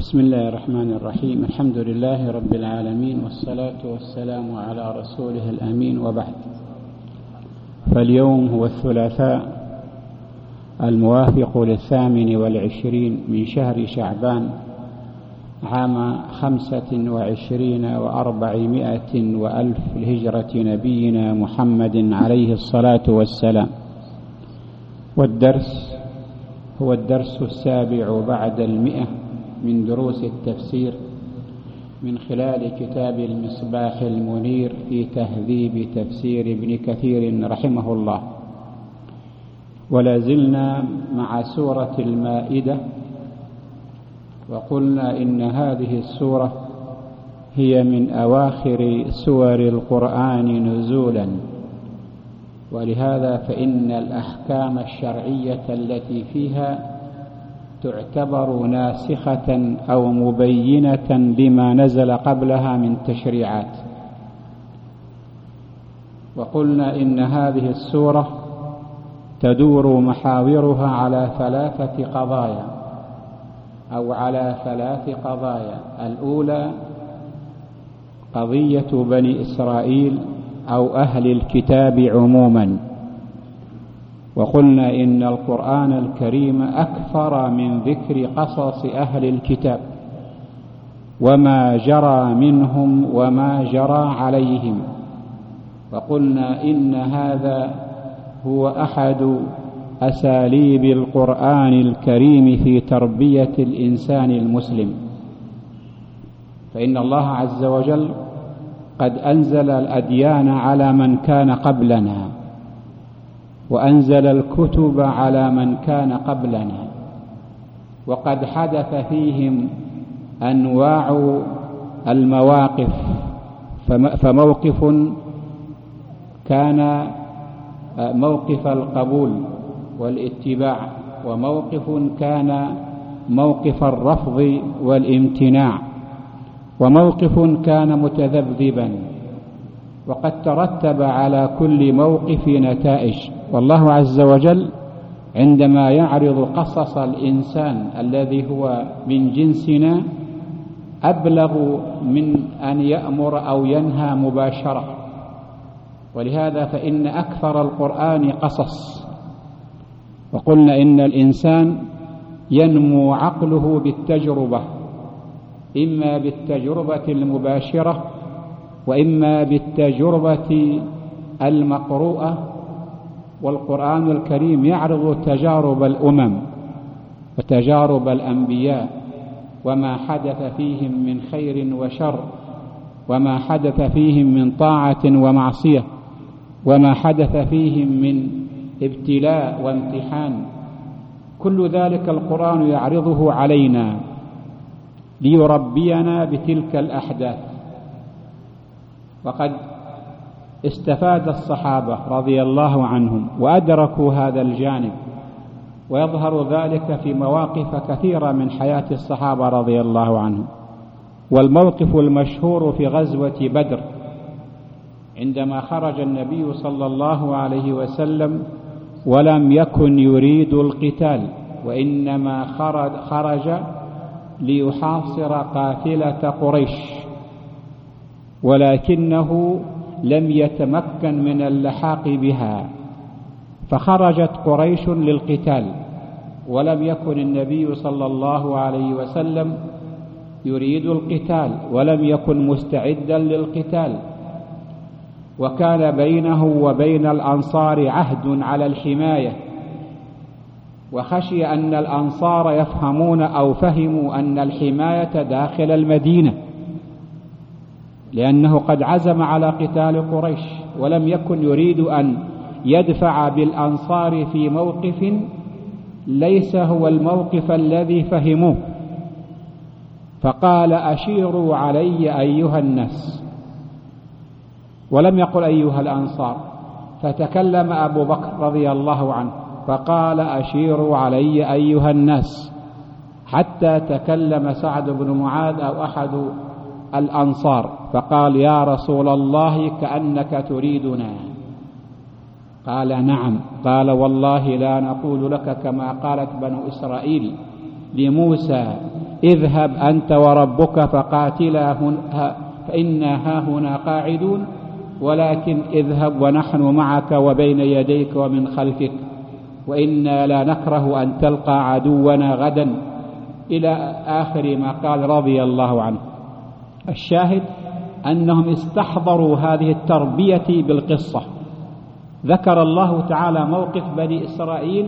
بسم الله الرحمن الرحيم. الحمد لله رب العالمين، والصلاة والسلام على رسوله الأمين، وبعد. فاليوم هو الثلاثاء الموافق 28 من شهر شعبان عام 25 و400 وألف لهجرة نبينا محمد عليه الصلاة والسلام. والدرس هو الدرس 7 بعد 100 من دروس التفسير من خلال كتاب المصباح المنير في تهذيب تفسير ابن كثير رحمه الله. ولا زلنا مع سورة المائدة، وقلنا إن هذه السورة هي من أواخر سور القرآن نزولا، ولهذا فإن الأحكام الشرعية التي فيها تعتبر ناسخة أو مبينة لما نزل قبلها من تشريعات. وقلنا إن هذه السورة تدور محاورها على 3 قضايا أو على 3 قضايا. الأولى قضية بني إسرائيل أو أهل الكتاب عموما، وقلنا إن القرآن الكريم أكثر من ذكر قصص أهل الكتاب وما جرى منهم وما جرى عليهم. وقلنا إن هذا هو أحد أساليب القرآن الكريم في تربية الإنسان المسلم، فإن الله عز وجل قد أنزل الأديان على من كان قبلنا، وأنزل الكتب على من كان قبلنا، وقد حدث فيهم أنواع المواقف، فموقف كان موقف القبول والاتباع، وموقف كان موقف الرفض والامتناع، وموقف كان متذبذبا، وقد ترتب على كل موقف نتائج. والله عز وجل عندما يعرض قصص الإنسان الذي هو من جنسنا أبلغ من أن يأمر أو ينهى مباشرة، ولهذا فإن أكثر القرآن قصص. وقلنا إن الإنسان ينمو عقله بالتجربة، إما بالتجربة المباشرة وإما بالتجربة المقروءة. والقرآن الكريم يعرض تجارب الأمم وتجارب الأنبياء، وما حدث فيهم من خير وشر، وما حدث فيهم من طاعة ومعصية، وما حدث فيهم من ابتلاء وامتحان. كل ذلك القرآن يعرضه علينا ليربينا بتلك الأحداث. وقد استفاد الصحابة رضي الله عنهم وأدركوا هذا الجانب، ويظهر ذلك في مواقف كثيرة من حياة الصحابة رضي الله عنهم. والموقف المشهور في غزوة بدر عندما خرج النبي صلى الله عليه وسلم ولم يكن يريد القتال، وإنما خرج ليحاصر قافلة قريش، ولكنه لم يتمكن من اللحاق بها، فخرجت قريش للقتال، ولم يكن النبي صلى الله عليه وسلم يريد القتال، ولم يكن مستعدا للقتال، وكان بينه وبين الأنصار عهد على الحماية، وخشي أن الأنصار يفهمون أو فهموا أن الحماية داخل المدينة، لأنه قد عزم على قتال قريش، ولم يكن يريد أن يدفع بالأنصار في موقف ليس هو الموقف الذي فهموه. فقال: أشيروا علي أيها الناس، ولم يقل أيها الأنصار. فتكلم أبو بكر رضي الله عنه فقال: أشيروا علي أيها الناس، حتى تكلم سعد بن معاذ أو أحد الأنصار فقال: يا رسول الله كأنك تريدنا. قال: نعم. قال: والله لا نقول لك كما قالت بنو إسرائيل لموسى اذهب أنت وربك فقاتلا فإنا هاهنا قاعدون، ولكن اذهب ونحن معك وبين يديك ومن خلفك، وإنا لا نكره أن تلقى عدونا غدا، إلى آخر ما قال رضي الله عنه. الشاهد أنهم استحضروا هذه التربية بالقصة. ذكر الله تعالى موقف بني إسرائيل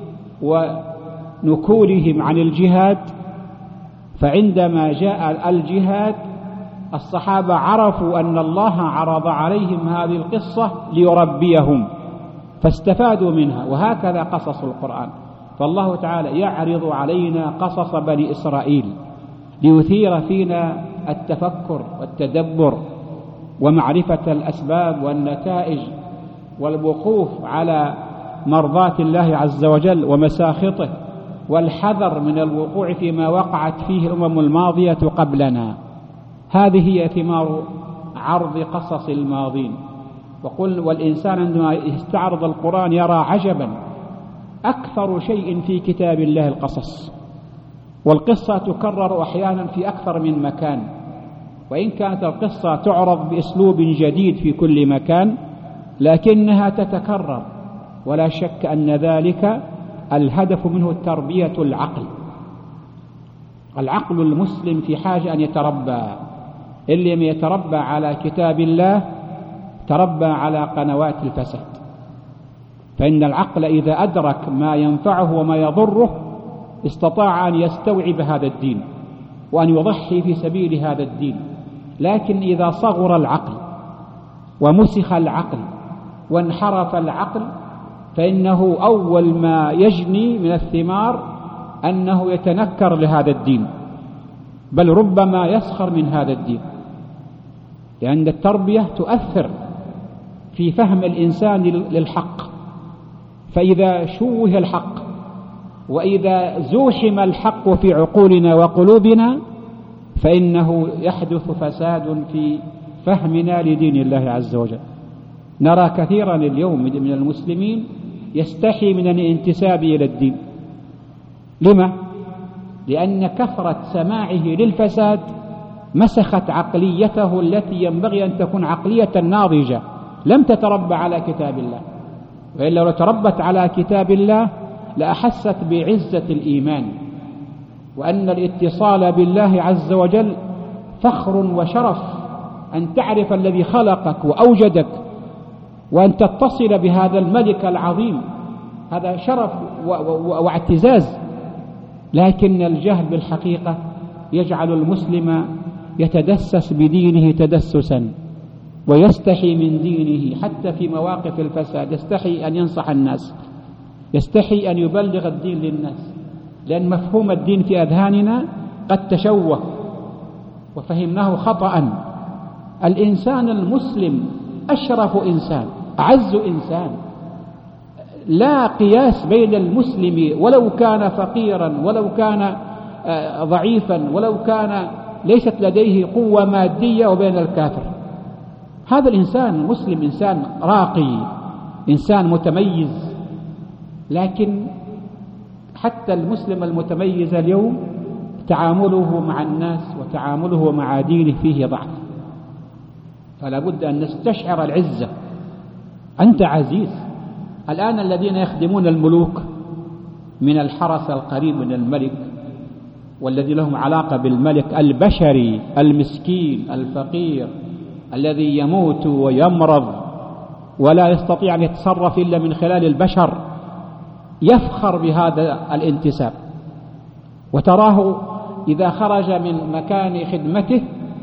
ونكولهم عن الجهاد، فعندما جاء الجهاد الصحابة عرفوا أن الله عرض عليهم هذه القصة ليربيهم فاستفادوا منها. وهكذا قصص القرآن، فالله تعالى يعرض علينا قصص بني إسرائيل ليثير فينا التفكر والتدبر ومعرفة الأسباب والنتائج والوقوف على مرضات الله عز وجل ومساخطه، والحذر من الوقوع فيما وقعت فيه الأمم الماضية قبلنا. هذه هي ثمار عرض قصص الماضين. والإنسان عندما يستعرض القرآن يرى عجبا، أكثر شيء في كتاب الله القصص، والقصة تكرر أحيانا في أكثر من مكان، وإن كانت القصة تعرض بأسلوب جديد في كل مكان لكنها تتكرر، ولا شك أن ذلك الهدف منه تربية العقل. العقل المسلم في حاجة أن يتربى، اللي لم يتربى على كتاب الله تربى على قنوات الفساد. فإن العقل إذا أدرك ما ينفعه وما يضره استطاع أن يستوعب هذا الدين وأن يضحي في سبيل هذا الدين. لكن إذا صغر العقل ومسخ العقل وانحرف العقل فإنه أول ما يجني من الثمار أنه يتنكر لهذا الدين، بل ربما يسخر من هذا الدين، لأن التربية تؤثر في فهم الإنسان للحق. فإذا شوه الحق وإذا زوحم الحق في عقولنا وقلوبنا فإنه يحدث فساد في فهمنا لدين الله عز وجل. نرى كثيرا اليوم من المسلمين يستحي من الانتساب إلى الدين. لما؟ لأن كثرة سماعه للفساد مسخت عقليته التي ينبغي أن تكون عقلية ناضجة لم تتربى على كتاب الله، وإلا لو تربت على كتاب الله لأحست بعزة الإيمان، وأن الاتصال بالله عز وجل فخر وشرف، أن تعرف الذي خلقك وأوجدك وأن تتصل بهذا الملك العظيم، هذا شرف واعتزاز. لكن الجهل بالحقيقة يجعل المسلم يتدسس بدينه تدسسا ويستحي من دينه، حتى في مواقف الفساد يستحي أن ينصح الناس، يستحي أن يبلغ الدين للناس، لأن مفهوم الدين في أذهاننا قد تشوه وفهمناه خطأ. الإنسان المسلم أشرف إنسان، أعز إنسان، لا قياس بين المسلم ولو كان فقيرا ولو كان ضعيفا ولو كان ليست لديه قوة مادية وبين الكافر. هذا الإنسان المسلم إنسان راقي، إنسان متميز. لكن حتى المسلم المتميز اليوم تعامله مع الناس وتعامله مع دينه فيه ضعف. فلا بد أن نستشعر العزة. أنت عزيز. الآن الذين يخدمون الملوك من الحرس القريب من الملك والذي لهم علاقة بالملك البشري المسكين الفقير الذي يموت ويمرض ولا يستطيع أن يتصرف إلا من خلال البشر، يفخر بهذا الانتساب، وتراه إذا خرج من مكان خدمته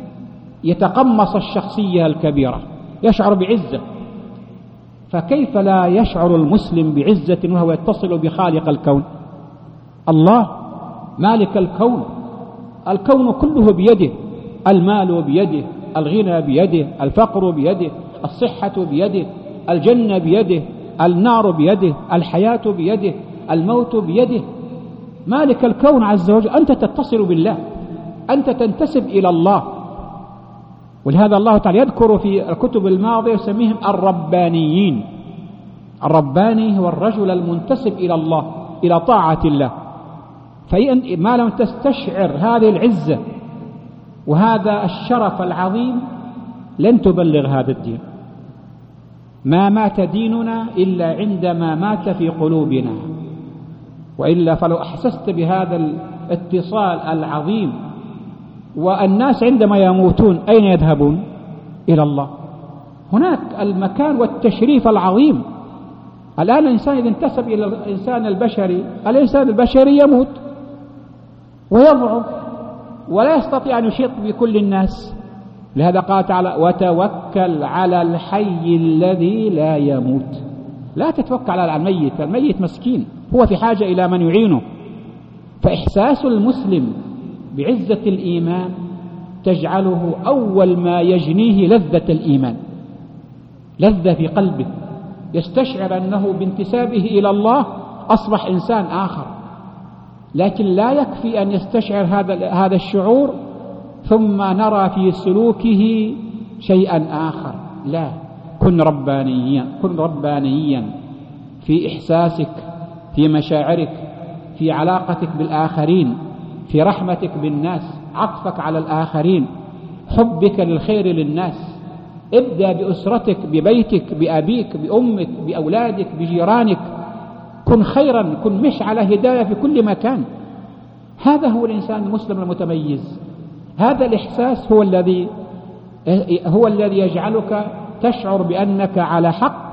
يتقمص الشخصية الكبيرة، يشعر بعزة. فكيف لا يشعر المسلم بعزة وهو يتصل بخالق الكون؟ الله مالك الكون، الكون كله بيده، المال بيده، الغنى بيده، الفقر بيده، الصحة بيده، الجنة بيده، النار بيده، الحياة بيده، الموت بيده. مالك الكون عز وجل. أنت تتصل بالله، أنت تنتسب إلى الله. ولهذا الله تعالى يذكر في الكتب الماضية يسميهم ما لم تستشعر هذه العزة وهذا الشرف العظيم لن تبلغ هذا الدين. ما مات ديننا إلا عندما مات في قلوبنا، وإلا فلو أحسست بهذا الاتصال العظيم. والناس عندما يموتون أين يذهبون؟ إلى الله. هناك المكان والتشريف العظيم. الآن الإنسان إذا انتسب إلى الإنسان البشري، الإنسان البشري يموت ويضعف ولا يستطيع أن يحيط بكل الناس. لهذا قال تعالى: وتوكل على الحي الذي لا يموت. لا تتوكل على الميت، الميت مسكين هو في حاجة إلى من يعينه. فإحساس المسلم بعزة الإيمان تجعله أول ما يجنيه لذة الإيمان، لذة في قلبه، يستشعر أنه بانتسابه إلى الله أصبح إنسان آخر. لكن لا يكفي أن يستشعر هذا الشعور ثم نرى في سلوكه شيئا آخر. لا، كن ربانيا في إحساسك، في مشاعرك، في علاقتك بالآخرين، في رحمتك بالناس، عطفك على الآخرين، حبك للخير للناس. ابدأ بأسرتك، ببيتك، بأبيك، بأمك، بأولادك، بجيرانك. كن خيرا، كن مشعل هداية في كل مكان. هذا هو الإنسان المسلم المتميز. هذا الإحساس هو الذي يجعلك تشعر بأنك على حق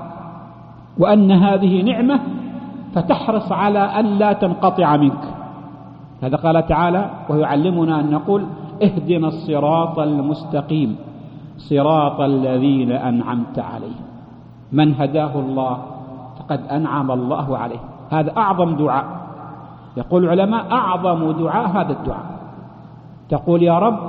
وأن هذه نعمة، فتحرص على أن لا تنقطع منك. هذا قال تعالى ويعلمنا أن نقول: اهدنا الصراط المستقيم صراط الذين أنعمت عليهم. من هداه الله فقد أنعم الله عليه. هذا أعظم دعاء. يقول العلماء: أعظم دعاء هذا الدعاء. تقول: يا رب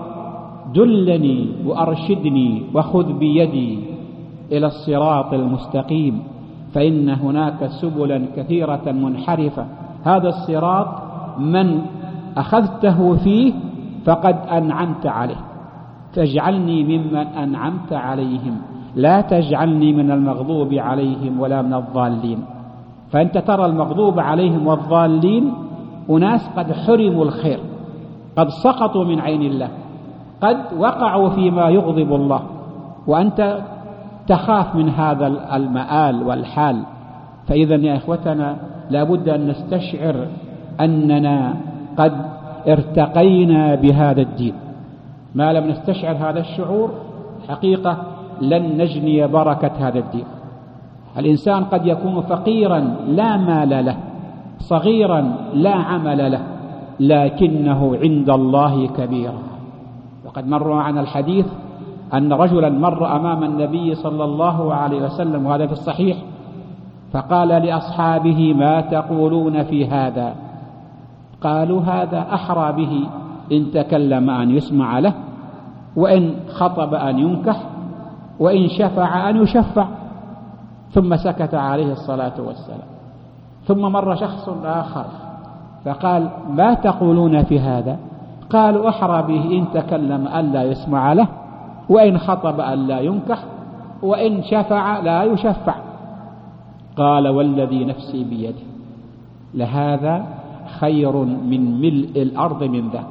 دلني وأرشدني وخذ بيدي إلى الصراط المستقيم، فإن هناك سبلا كثيرة منحرفة. هذا الصراط من أخذته فيه فقد أنعمت عليه، فاجعلني ممن أنعمت عليهم، لا تجعلني من المغضوب عليهم ولا من الضالين. فأنت ترى المغضوب عليهم والضالين أناس قد حرموا الخير، قد سقطوا من عين الله، قد وقعوا فيما يغضب الله، وأنت تخاف من هذا المآل والحال. فإذا يا إخوتنا لابد أن نستشعر أننا قد ارتقينا بهذا الدين. ما لم نستشعر هذا الشعور حقيقة لن نجني بركة هذا الدين. الإنسان قد يكون فقيرا لا مال له، صغيرا لا عمل له، لكنه عند الله كبيرا. وقد مر معنا الحديث أن رجلا مر أمام النبي صلى الله عليه وسلم، وهذا في الصحيح، فقال لأصحابه: ما تقولون في هذا؟ قالوا: هذا أحرى به إن تكلم أن يسمع له، وإن خطب أن ينكح، وإن شفع أن يشفع. ثم سكت عليه الصلاة والسلام. ثم مر شخص آخر فقال: ما تقولون في هذا؟ قالوا: أحرى به إن تكلم أن لا يسمع له، وإن خطب أن لا ينكح، وإن شفع لا يشفع. قال: والذي نفسي بيده لهذا خير من ملء الأرض من ذاك.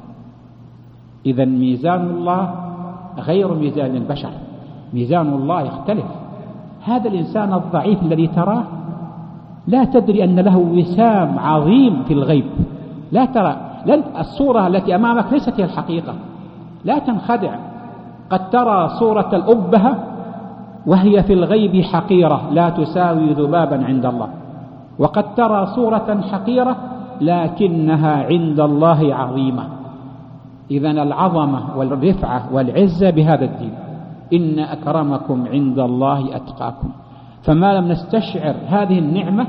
إذا ميزان الله غير ميزان البشر، ميزان الله يختلف. هذا الإنسان الضعيف الذي تراه لا تدري أن له وسام عظيم في الغيب. لا ترى، الصورة التي أمامك ليست هي الحقيقة. لا تنخدع. قد ترى صورة الأبهة وهي في الغيب حقيرة لا تساوي ذبابا عند الله، وقد ترى صورة حقيرة لكنها عند الله عظيمة. إذن العظمة والرفعة والعزة بهذا الدين. إن أكرمكم عند الله أتقاكم. فما لم نستشعر هذه النعمة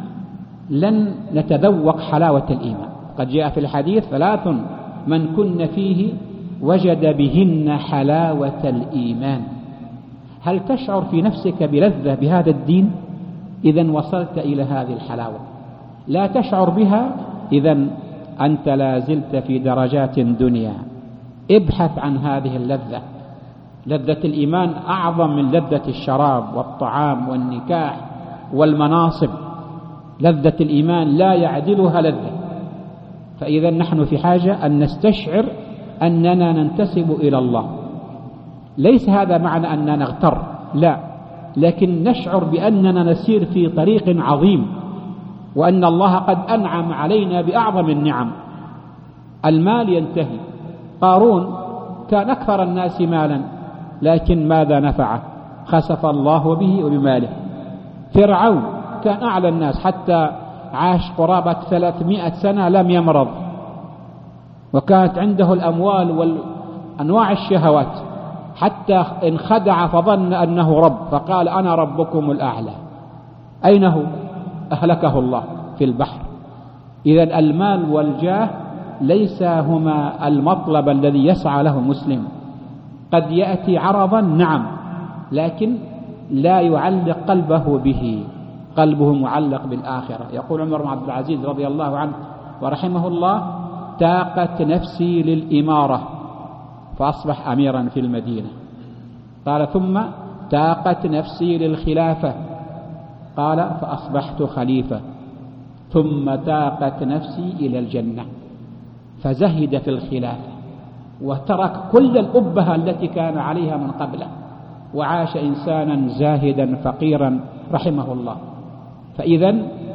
لن نتذوق حلاوة الإيمان. قد جاء في الحديث: 3 من كن فيه وجد بهن حلاوة الإيمان. هل تشعر في نفسك بلذة بهذا الدين؟ إذن وصلت إلى هذه الحلاوة. لا تشعر بها، إذن أنت لا زلت في درجات دنيا. ابحث عن هذه اللذة. لذة الإيمان أعظم من لذة الشراب والطعام والنكاح والمناصب. لذة الإيمان لا يعدلها لذة. فإذا نحن في حاجة أن نستشعر أننا ننتسب إلى الله. ليس هذا معنى أننا نغتر، لا، لكن نشعر بأننا نسير في طريق عظيم، وأن الله قد أنعم علينا بأعظم النعم. المال ينتهي. قارون كان أكثر الناس مالا، لكن ماذا نفعه؟ خسف الله به وبماله. فرعون كان أعلى الناس، حتى عاش قرابة 300 سنة لم يمرض، وكانت عنده الأموال وأنواع الشهوات، حتى انخدع فظن أنه رب، فقال أنا ربكم الأعلى. أين هو؟ أهلكه الله في البحر. إذن المال والجاه ليس هما المطلب الذي يسعى له المسلم. قد يأتي عرضا، نعم، لكن لا يعلق قلبه به، قلبه معلق بالآخرة. يقول عمر بن عبد العزيز رضي الله عنه ورحمه الله: تاقت نفسي للإمارة فأصبح أميرا في المدينة. قال: ثم تاقت نفسي للخلافة، قال: فأصبحت خليفة. ثم تاقت نفسي إلى الجنة، فزهد في الخلافة وترك كل الأبهة التي كان عليها من قبله، وعاش إنسانا زاهدا فقيرا رحمه الله. فإذا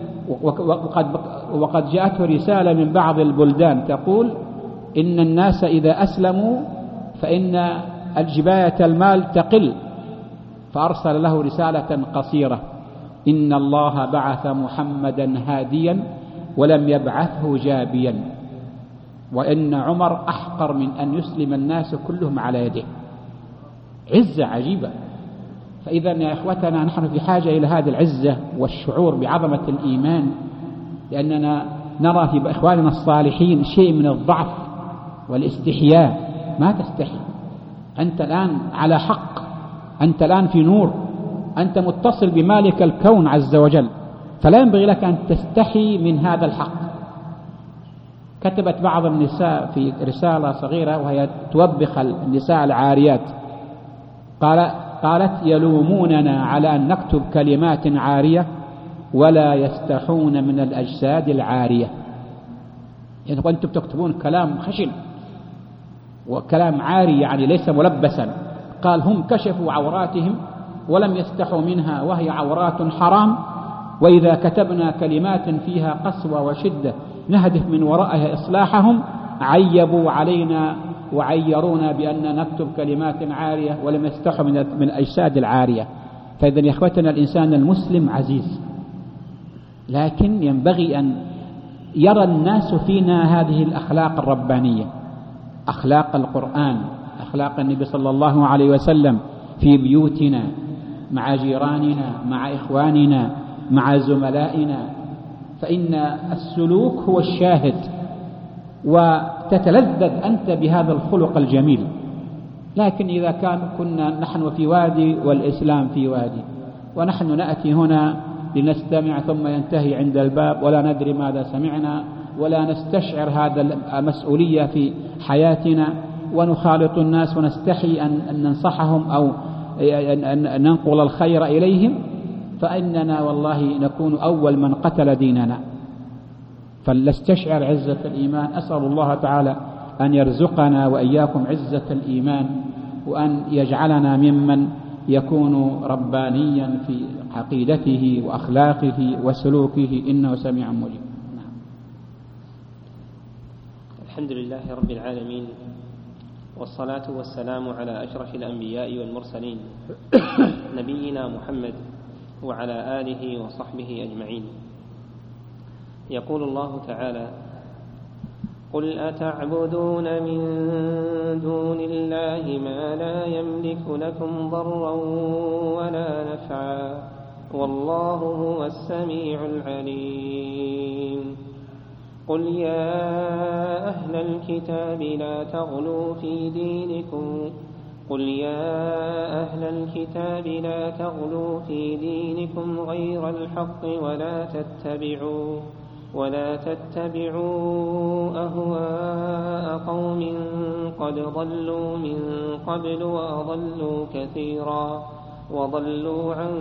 وقد جاءته رسالة من بعض البلدان تقول إن الناس إذا أسلموا فإن الجباية المال تقل، فأرسل له رسالة قصيرة: إن الله بعث محمدا هاديا ولم يبعثه جابيا، وإن عمر أحقر من أن يسلم الناس كلهم على يده. عزة عجيبة. فإذا يا إخوتنا نحن في حاجة إلى هذه العزة والشعور بعظمة الإيمان، لأننا نرى في إخواننا الصالحين شيء من الضعف والاستحياء. ما تستحي، أنت الآن على حق، أنت الآن في نور، أنت متصل بمالك الكون عز وجل، فلا ينبغي لك أن تستحي من هذا الحق. كتبت بعض النساء في رسالة صغيرة وهي توبخ النساء العاريات، قالت: يلوموننا على أن نكتب كلمات عارية ولا يستحون من الأجساد العارية. يعني أنتم تكتبون كلام خشن وكلام عاري، يعني ليس ملبسا. قال: هم كشفوا عوراتهم ولم يستحوا منها، وهي عورات حرام. وإذا كتبنا كلمات فيها قسوة وشدة نهدف من ورائها إصلاحهم، عيبوا علينا وعيرونا بأن نكتب كلمات عارية ولم يستحوا من الأجساد العارية. فإذا يا إخوتنا الإنسان المسلم عزيز، لكن ينبغي أن يرى الناس فينا هذه الأخلاق الربانية، أخلاق القرآن، أخلاق النبي صلى الله عليه وسلم في بيوتنا، مع جيراننا، مع إخواننا، مع زملائنا. فإن السلوك هو الشاهد، وتتلذذ أنت بهذا الخلق الجميل. لكن إذا كنا نحن في وادي والإسلام في وادي، ونحن نأتي هنا لنستمع ثم ينتهي عند الباب ولا ندري ماذا سمعنا، ولا نستشعر هذا المسؤولية في حياتنا، ونخالط الناس ونستحي أن ننصحهم أو أن ننقل الخير إليهم، فإننا والله نكون أول من قتل ديننا. فلنستشعر عزة الإيمان. أسأل الله تعالى أن يرزقنا وإياكم عزة الإيمان، وأن يجعلنا ممن يكون ربانيا في عقيدته وأخلاقه وسلوكه، إنه سميع مجيب. الحمد لله رب العالمين، والصلاة والسلام على أشرف الأنبياء والمرسلين نبينا محمد وعلى آله وصحبه أجمعين. يقول الله تعالى: قل أتعبدون من دون الله ما لا يملك لكم ضرا ولا نفعا والله هو السميع العليم. قل يا أهل الكتاب لا تغلوا في دينكم غير الحق ولا تتبعوا أهواء قوم قد ضلوا من قبل وأضلوا كثيرا وضلوا عن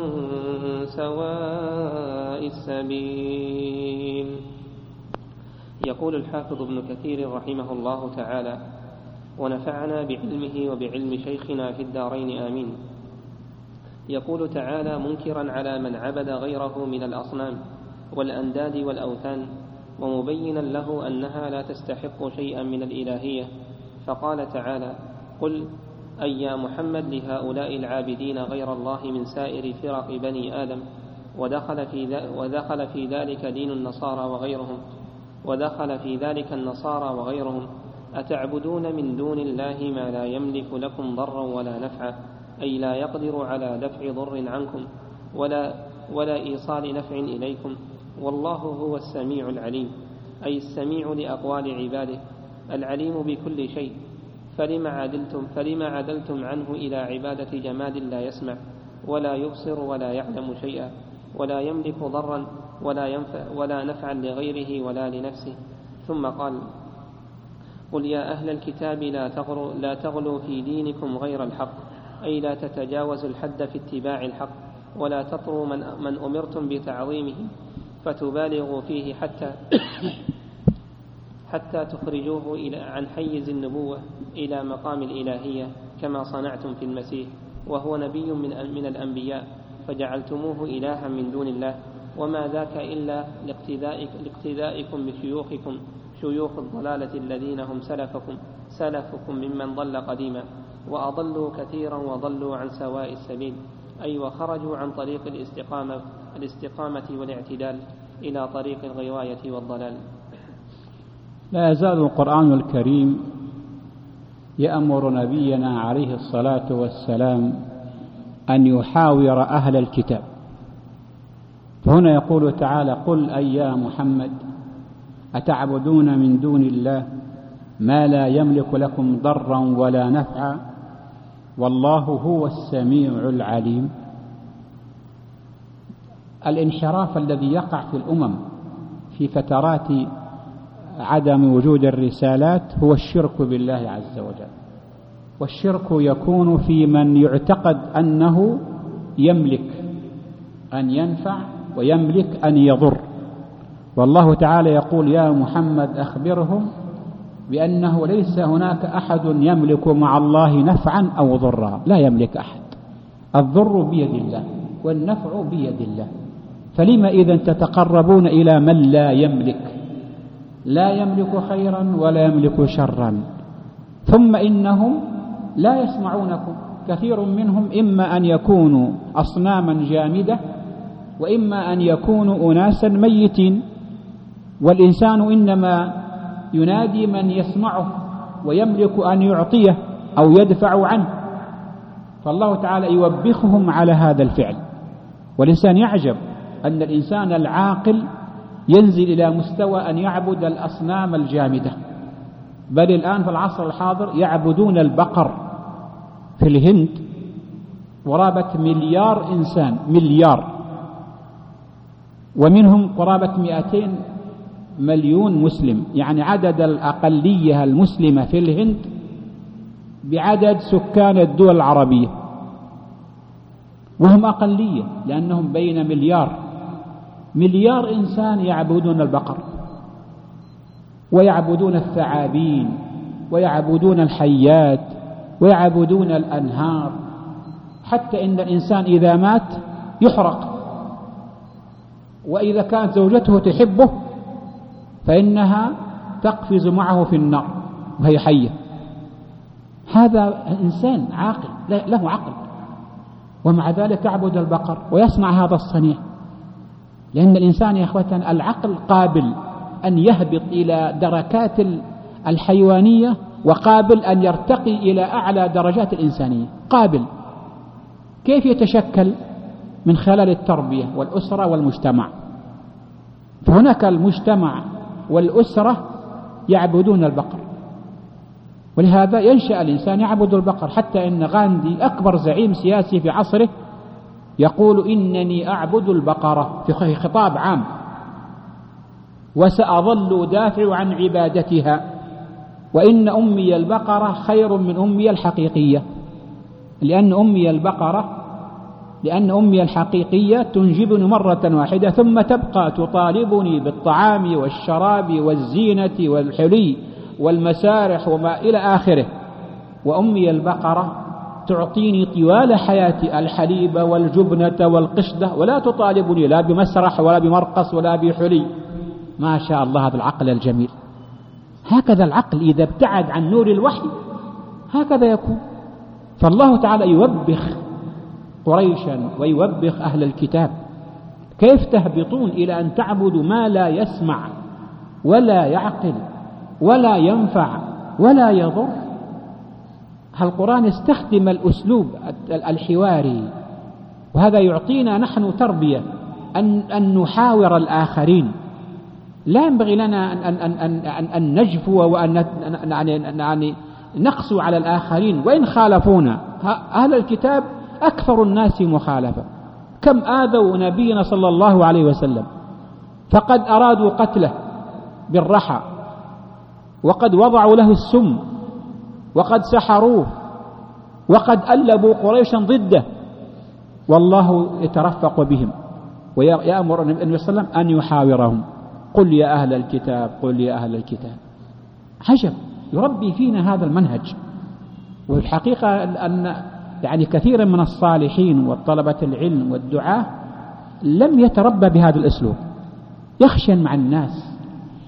سواء السبيل. يقول الحافظ ابن كثير رحمه الله تعالى: ونفعنا بعلمه وبعلم شيخنا في الدارين آمين. يقول تعالى منكرا على من عبد غيره من الأصنام والأنداد والأوثان، ومبينا له أنها لا تستحق شيئا من الإلهية، فقال تعالى: قل أي يا محمد لهؤلاء العابدين غير الله من سائر فرق بني آدم، ودخل في ذلك دين النصارى وغيرهم أتعبدون من دون الله ما لا يملك لكم ضرا ولا نفعا، أي لا يقدر على دفع ضر عنكم ولا إيصال نفع إليكم، والله هو السميع العليم، أي السميع لأقوال عباده العليم بكل شيء، فلما عدلتم عنه إلى عبادة جماد لا يسمع ولا يبصر ولا يعلم شيئا، ولا يملك ضرا ولا نفعا لغيره ولا لنفسه. ثم قال: قل يا أهل الكتاب لا تغلوا في دينكم غير الحق، أي لا تتجاوزوا الحد في اتباع الحق، ولا تطروا من أمرتم بتعظيمه فتبالغوا فيه حتى تخرجوه عن حيز النبوة إلى مقام الإلهية، كما صنعتم في المسيح، وهو نبي من الأنبياء، فجعلتموه إلها من دون الله، وما ذاك إلا لاقتدائكم بشيوخكم شيوخ الضلالة الذين هم سلفكم ممن ضل قديما، وأضلوا كثيرا وضلوا عن سواء السبيل، أي وخرجوا عن طريق الاستقامة والاعتدال إلى طريق الغواية والضلال. لا يزال القرآن الكريم يأمر نبينا عليه الصلاة والسلام أن يحاور أهل الكتاب، فهنا يقول تعالى: قل أي يا محمد أتعبدون من دون الله ما لا يملك لكم ضرا ولا نفعا والله هو السميع العليم. الانحراف الذي يقع في الأمم في فترات عدم وجود الرسالات هو الشرك بالله عز وجل، والشرك يكون في من يعتقد أنه يملك أن ينفع ويملك أن يضر، والله تعالى يقول: يا محمد أخبرهم بأنه ليس هناك أحد يملك مع الله نفعا أو ضرا، لا يملك أحد، الضر بيد الله والنفع بيد الله، فلما إذن تتقربون إلى من لا يملك خيرا ولا يملك شرا؟ ثم إنهم لا يسمعونكم، كثير منهم إما أن يكونوا أصناما جامدة وإما أن يكونوا أناسا ميتين، والإنسان إنما ينادي من يسمعه ويملك أن يعطيه أو يدفع عنه، فالله تعالى يوبخهم على هذا الفعل. والإنسان يعجب أن الإنسان العاقل ينزل إلى مستوى أن يعبد الأصنام الجامدة، بل الآن في العصر الحاضر يعبدون البقر في الهند، قرابة 1,000,000,000 إنسان، ومنهم قرابة 200 مليون مسلم، يعني عدد الأقلية المسلمة في الهند بعدد سكان الدول العربية، وهم أقلية لأنهم بين مليار إنسان يعبدون البقر ويعبدون الثعابين ويعبدون الحيات ويعبدون الأنهار، حتى إن الإنسان إذا مات يحرق، وإذا كانت زوجته تحبه فإنها تقفز معه في النار وهي حية. هذا إنسان عاقل له عقل، ومع ذلك يعبد البقر ويصنع هذا الصنيع، لأن الإنسان يا أخوة العقل قابل أن يهبط إلى دركات الحيوانية، وقابل أن يرتقي إلى أعلى درجات الإنسانية، قابل. كيف يتشكل؟ من خلال التربية والأسرة والمجتمع، فهناك المجتمع والأسرة يعبدون البقر، ولهذا ينشأ الإنسان يعبد البقر، حتى إن غاندي أكبر زعيم سياسي في عصره يقول: إنني أعبد البقرة في خطاب عام، وسأظل دافع عن عبادتها، وإن أمي البقرة خير من أمي الحقيقية، لأن أمي البقرة لأن أمي الحقيقية تنجبني مرة واحدة ثم تبقى تطالبني بالطعام والشراب والزينة والحلي والمسارح وما إلى آخره، وأمي البقرة تعطيني طوال حياتي الحليب والجبنة والقشدة، ولا تطالبني لا بمسرح ولا بمرقص ولا بحلي. ما شاء الله، هذا العقل الجميل. هكذا العقل إذا ابتعد عن نور الوحي هكذا يكون. فالله تعالى يوبخ قريشا ويوبخ أهل الكتاب: كيف تهبطون إلى أن تعبدوا ما لا يسمع ولا يعقل ولا ينفع ولا يضر؟ القرآن استخدم الأسلوب الحواري، وهذا يعطينا نحن تربية أن نحاور الآخرين. لا ينبغي لنا أن نجفو وأن نقسو على الآخرين وإن خالفونا. أهل الكتاب أكثر الناس مخالفة، كم آذوا نبينا صلى الله عليه وسلم، فقد أرادوا قتله بالرحى، وقد وضعوا له السم، وقد سحروه، وقد ألبوا قريشا ضده، والله يترفق بهم ويأمر النبي صلى الله عليه وسلم أن يحاورهم: قل يا أهل الكتاب، قل يا أهل الكتاب. عجب، يربي فينا هذا المنهج. والحقيقة أن كثيرا من الصالحين والطلبة العلم والدعاة لم يتربى بهذا الأسلوب، يخشن مع الناس،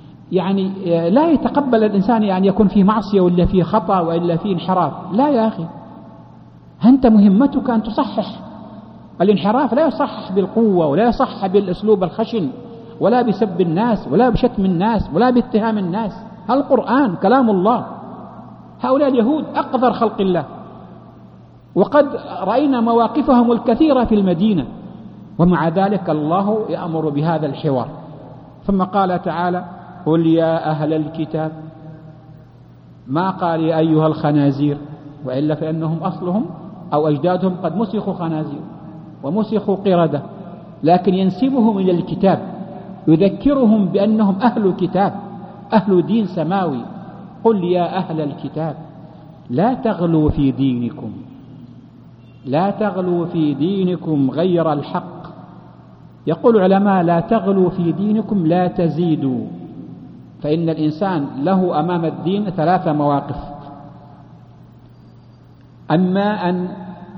لا يتقبل الإنسان يكون فيه معصية ولا فيه خطأ وإلا فيه انحراف. لا يا أخي، أنت مهمتك أن تصحح. الانحراف لا يصحح بالقوة ولا يصحح بالأسلوب الخشن ولا بسب الناس ولا بشتم الناس ولا باتهام الناس. القرآن كلام الله. هؤلاء اليهود أقذر خلق الله، وقد رأينا مواقفهم الكثيرة في المدينة، ومع ذلك الله يأمر بهذا الحوار. ثم قال تعالى: قل يا أهل الكتاب. ما قال يا أيها الخنازير، وإلا فإنهم أصلهم أو أجدادهم قد مسخوا خنازير ومسخوا قردة، لكن ينسبهم إلى الكتاب، يذكرهم بأنهم أهل كتاب، أهل دين سماوي. قل يا أهل الكتاب لا تغلوا في دينكم، لا تغلوا في دينكم غير الحق. يقول العلماء: لا تغلوا في دينكم، لا تزيدوا. فإن الإنسان له أمام الدين 3 مواقف: أما أن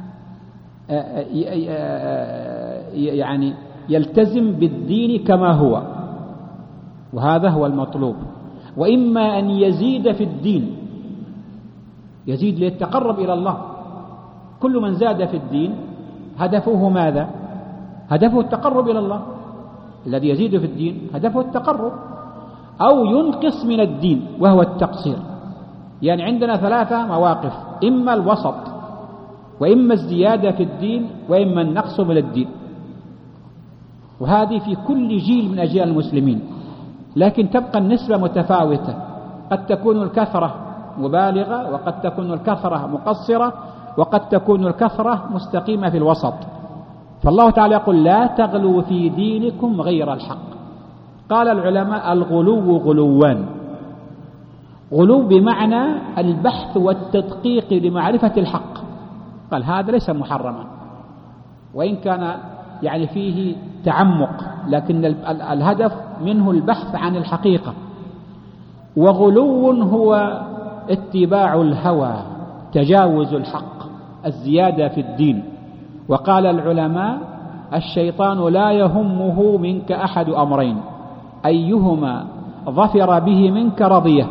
يلتزم بالدين كما هو، وهذا هو المطلوب، وإما أن يزيد في الدين، يزيد ليتقرب إلى الله. كل من زاد في الدين هدفه ماذا؟ هدفه التقرب إلى الله. الذي يزيد في الدين هدفه التقرب، أو ينقص من الدين وهو التقصير. عندنا 3 مواقف: إما الوسط، وإما الزيادة في الدين، وإما النقص من الدين. وهذه في كل جيل من أجيال المسلمين، لكن تبقى النسبة متفاوتة. قد تكون الكثرة مبالغة، وقد تكون الكثرة مقصرة، وقد تكون الكثرة مستقيمة في الوسط. فالله تعالى يقول: لا تغلوا في دينكم غير الحق. قال العلماء: الغلو غلوان: غلو بمعنى البحث والتدقيق لمعرفة الحق، قال هذا ليس محرما، وإن كان فيه تعمق، لكن الهدف منه البحث عن الحقيقة. وغلو هو اتباع الهوى، تجاوز الحق، الزيادة في الدين. وقال العلماء: الشيطان لا يهمه منك أحد أمرين، أيهما ظفر به منك رضيه،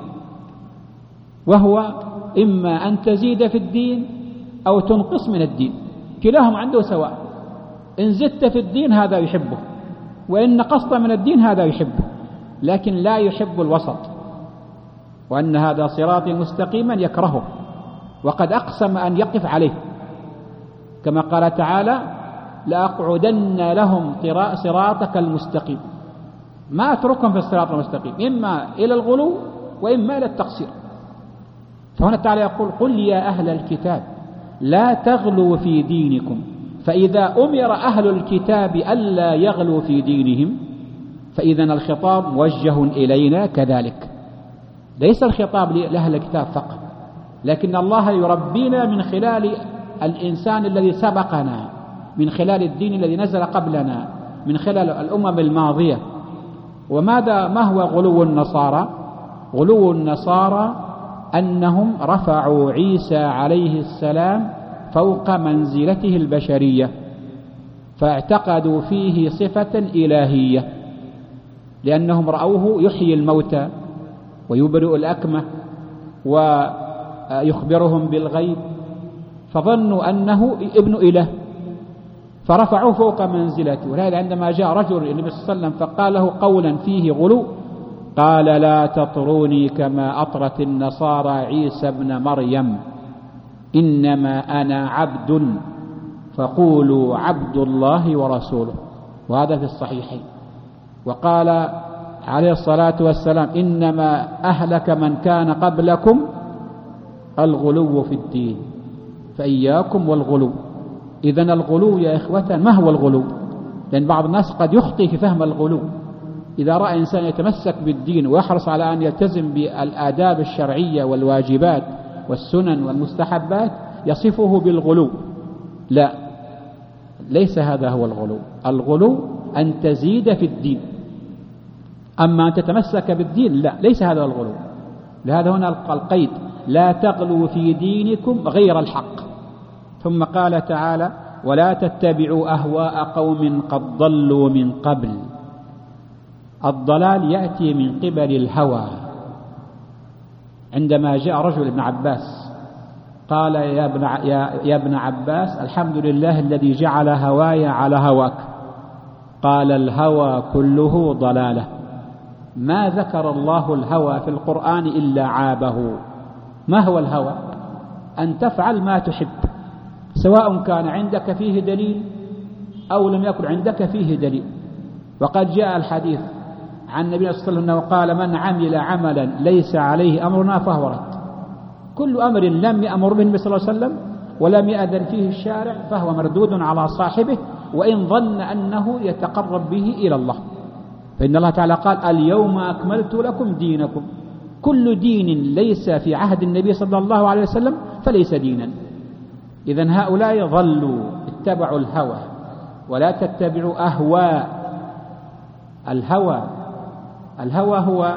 وهو إما أن تزيد في الدين أو تنقص من الدين، كلاهم عنده سواء. إن زدت في الدين هذا يحبه، وإن نقصت من الدين هذا يحبه، لكن لا يحب الوسط، وأن هذا صراطي مستقيما يكرهه، وقد أقسم أن يقف عليه، كما قال تعالى: لأقعدن لهم صراطك المستقيم. ما أتركهم في الصراط المستقيم، إما إلى الغلو وإما إلى التقصير. فهنا تعالى يقول: قل يا أهل الكتاب لا تغلوا في دينكم. فإذا أمر أهل الكتاب ألا يغلوا في دينهم، فإذا الخطاب موجه إلينا كذلك، ليس الخطاب لأهل الكتاب فقط، لكن الله يربينا من خلال الإنسان الذي سبقنا من خلال الدين الذي نزل قبلنا من خلال الأمم الماضية. ما هو غلو النصارى؟ غلو النصارى أنهم رفعوا عيسى عليه السلام فوق منزلته البشرية، فاعتقدوا فيه صفة إلهية، لأنهم رأوه يحيي الموتى ويبرئ الأكمة ويخبرهم بالغيب، فظنوا أنه ابن إله فرفعوه فوق منزلته. ولهذا عندما جاء رجل النبي صلى الله عليه وسلم فقال له قولا فيه غلو قال: لا تطروني كما أطرت النصارى عيسى ابن مريم، إنما أنا عبد فقولوا عبد الله ورسوله. وهذا في الصحيحين. وقال عليه الصلاة والسلام: إنما أهلك من كان قبلكم الغلو في الدين فإياكم والغلو. إذن الغلو يا إخوة ما هو الغلو؟ لأن بعض الناس قد يخطئ في فهم الغلو. إذا رأى إنسان يتمسك بالدين ويحرص على أن يلتزم بالآداب الشرعية والواجبات والسنن والمستحبات يصفه بالغلو. لا، ليس هذا هو الغلو. الغلو أن تزيد في الدين، أما أن تتمسك بالدين لا، ليس هذا الغلو. لهذا هنا القيد: لا تغلوا في دينكم غير الحق. ثم قال تعالى: ولا تتبعوا أهواء قوم قد ضلوا من قبل. الضلال يأتي من قبل الهوى. عندما جاء رجل ابن عباس قال: يا ابن عباس، الحمد لله الذي جعل هواي على هواك. قال: الهوى كله ضلالة. ما ذكر الله الهوى في القرآن إلا عابه. ما هو الهوى؟ أن تفعل ما تحب، سواء كان عندك فيه دليل أو لم يكن عندك فيه دليل. وقد جاء الحديث عن النبي صلى الله عليه وسلم أنه قال: من عمل عملا ليس عليه أمرنا فهو رد. كل أمر لم يأمر به النبي صلى الله عليه وسلم ولم يأذن فيه الشارع فهو مردود على صاحبه، وإن ظن أنه يتقرب به إلى الله. فإن الله تعالى قال: اليوم أكملت لكم دينكم. كل دين ليس في عهد النبي صلى الله عليه وسلم فليس دينا. إذن هؤلاء ضلوا، اتبعوا الهوى. ولا تتبعوا أهواء. الهوى هو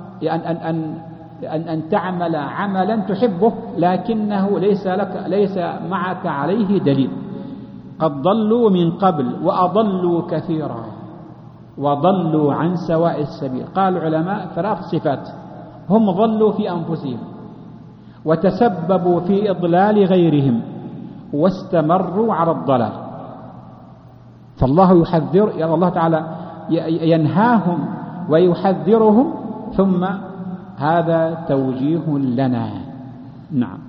أن تعمل عملا تحبه لكنه ليس معك عليه دليل. قد ضلوا من قبل وأضلوا كثيرا وضلوا عن سواء السبيل. قال العلماء 3 صفات: هم ضلوا في أنفسهم، وتسببوا في إضلال غيرهم، واستمروا على الضلال. فالله يحذر، الله تعالى ينهاهم ويحذرهم، ثم هذا توجيه لنا. نعم.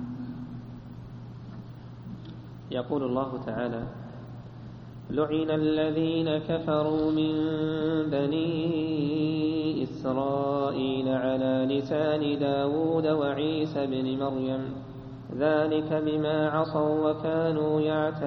يقول الله تعالى: لعن الذين كفروا من بني إسرائيل على لسان داود وعيسى بن مريم ذلك بما عصوا وكانوا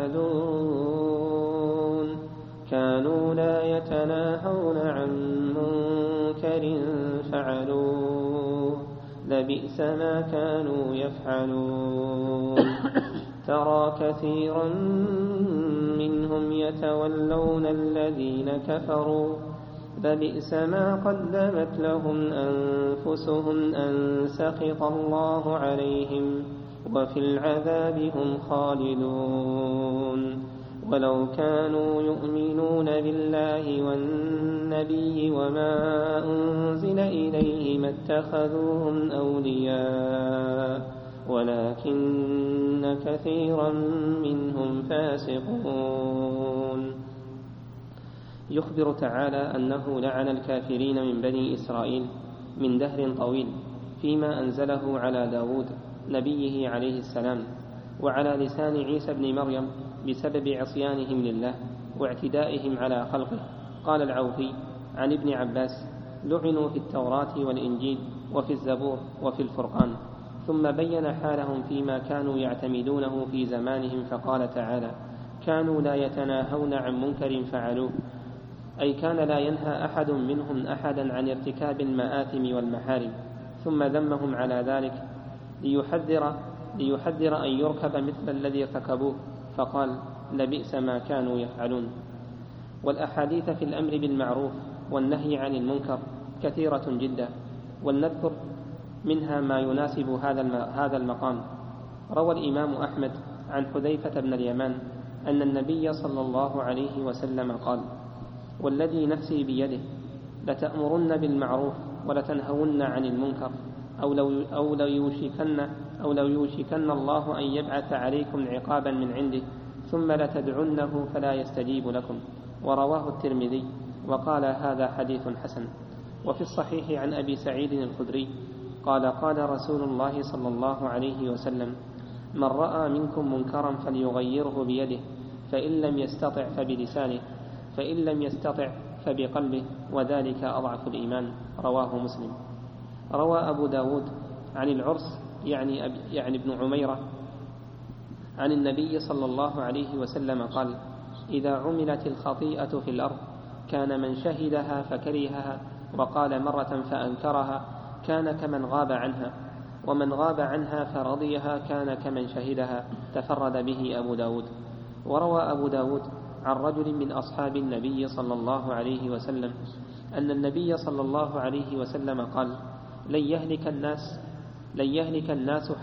يعتدون كانوا لا يتناهون عن منكر فعلوه لبئس ما كانوا يفعلون ترى كثيرا منهم يتولون الذين كفروا لبئس ما قدمت لهم أنفسهم أن سخط الله عليهم وفي العذاب هم خالدون ولو كانوا يؤمنون بالله والنبي وما أنزل إليه ما اتخذوهم أولياء ولكن كثيرا منهم فاسقون. يخبر تعالى أنه لعن الكافرين من بني إسرائيل من دهر طويل فيما أنزله على داود نبيه عليه السلام وعلى لسان عيسى بن مريم بسبب عصيانهم لله واعتدائهم على خلقه. قال العوفي عن ابن عباس: لعنوا في التوراة والإنجيل وفي الزبور وفي الفرقان. ثم بين حالهم فيما كانوا يعتمدونه في زمانهم فقال تعالى: كانوا لا يتناهون عن منكر فعلوه، أي كان لا ينهى أحد منهم أحدا عن ارتكاب المآثم والمحارم. ثم ذمهم على ذلك ليحذر أن يركب مثل الذي ارتكبوه، فقال: لبئس ما كانوا يفعلون. والأحاديث في الأمر بالمعروف والنهي عن المنكر كثيرة جدا، ولنذكر منها ما يناسب هذا المقام. روى الإمام أحمد عن حذيفة بن اليمان أن النبي صلى الله عليه وسلم قال: والذي نفسي بيده لتأمرن بالمعروف ولتنهون عن المنكر أو لو يوشكن الله أن يبعث عليكم عقابا من عنده ثم لتدعنه فلا يستجيب لكم. ورواه الترمذي وقال: هذا حديث حسن. وفي الصحيح عن أبي سعيد الخدري قال: قال رسول الله صلى الله عليه وسلم: من رأى منكم منكرا فليغيره بيده، فإن لم يستطع فبلسانه، فإن لم يستطع فبقلبه، وذلك أضعف الإيمان. رواه مسلم. روى أبو داود عن العرس يعني ابن عميرة عن النبي صلى الله عليه وسلم قال: إذا عملت الخطيئة في الأرض كان من شهدها فكرهها وقال مرة فأنكرها كان كمن غاب عنها، ومن غاب عنها فرضيها كان كمن شهدها. تفرد به أبو داود. وروى أبو داود عن رجل من أصحاب النبي صلى الله عليه وسلم أن النبي صلى الله عليه وسلم قال: لن يهلك الناس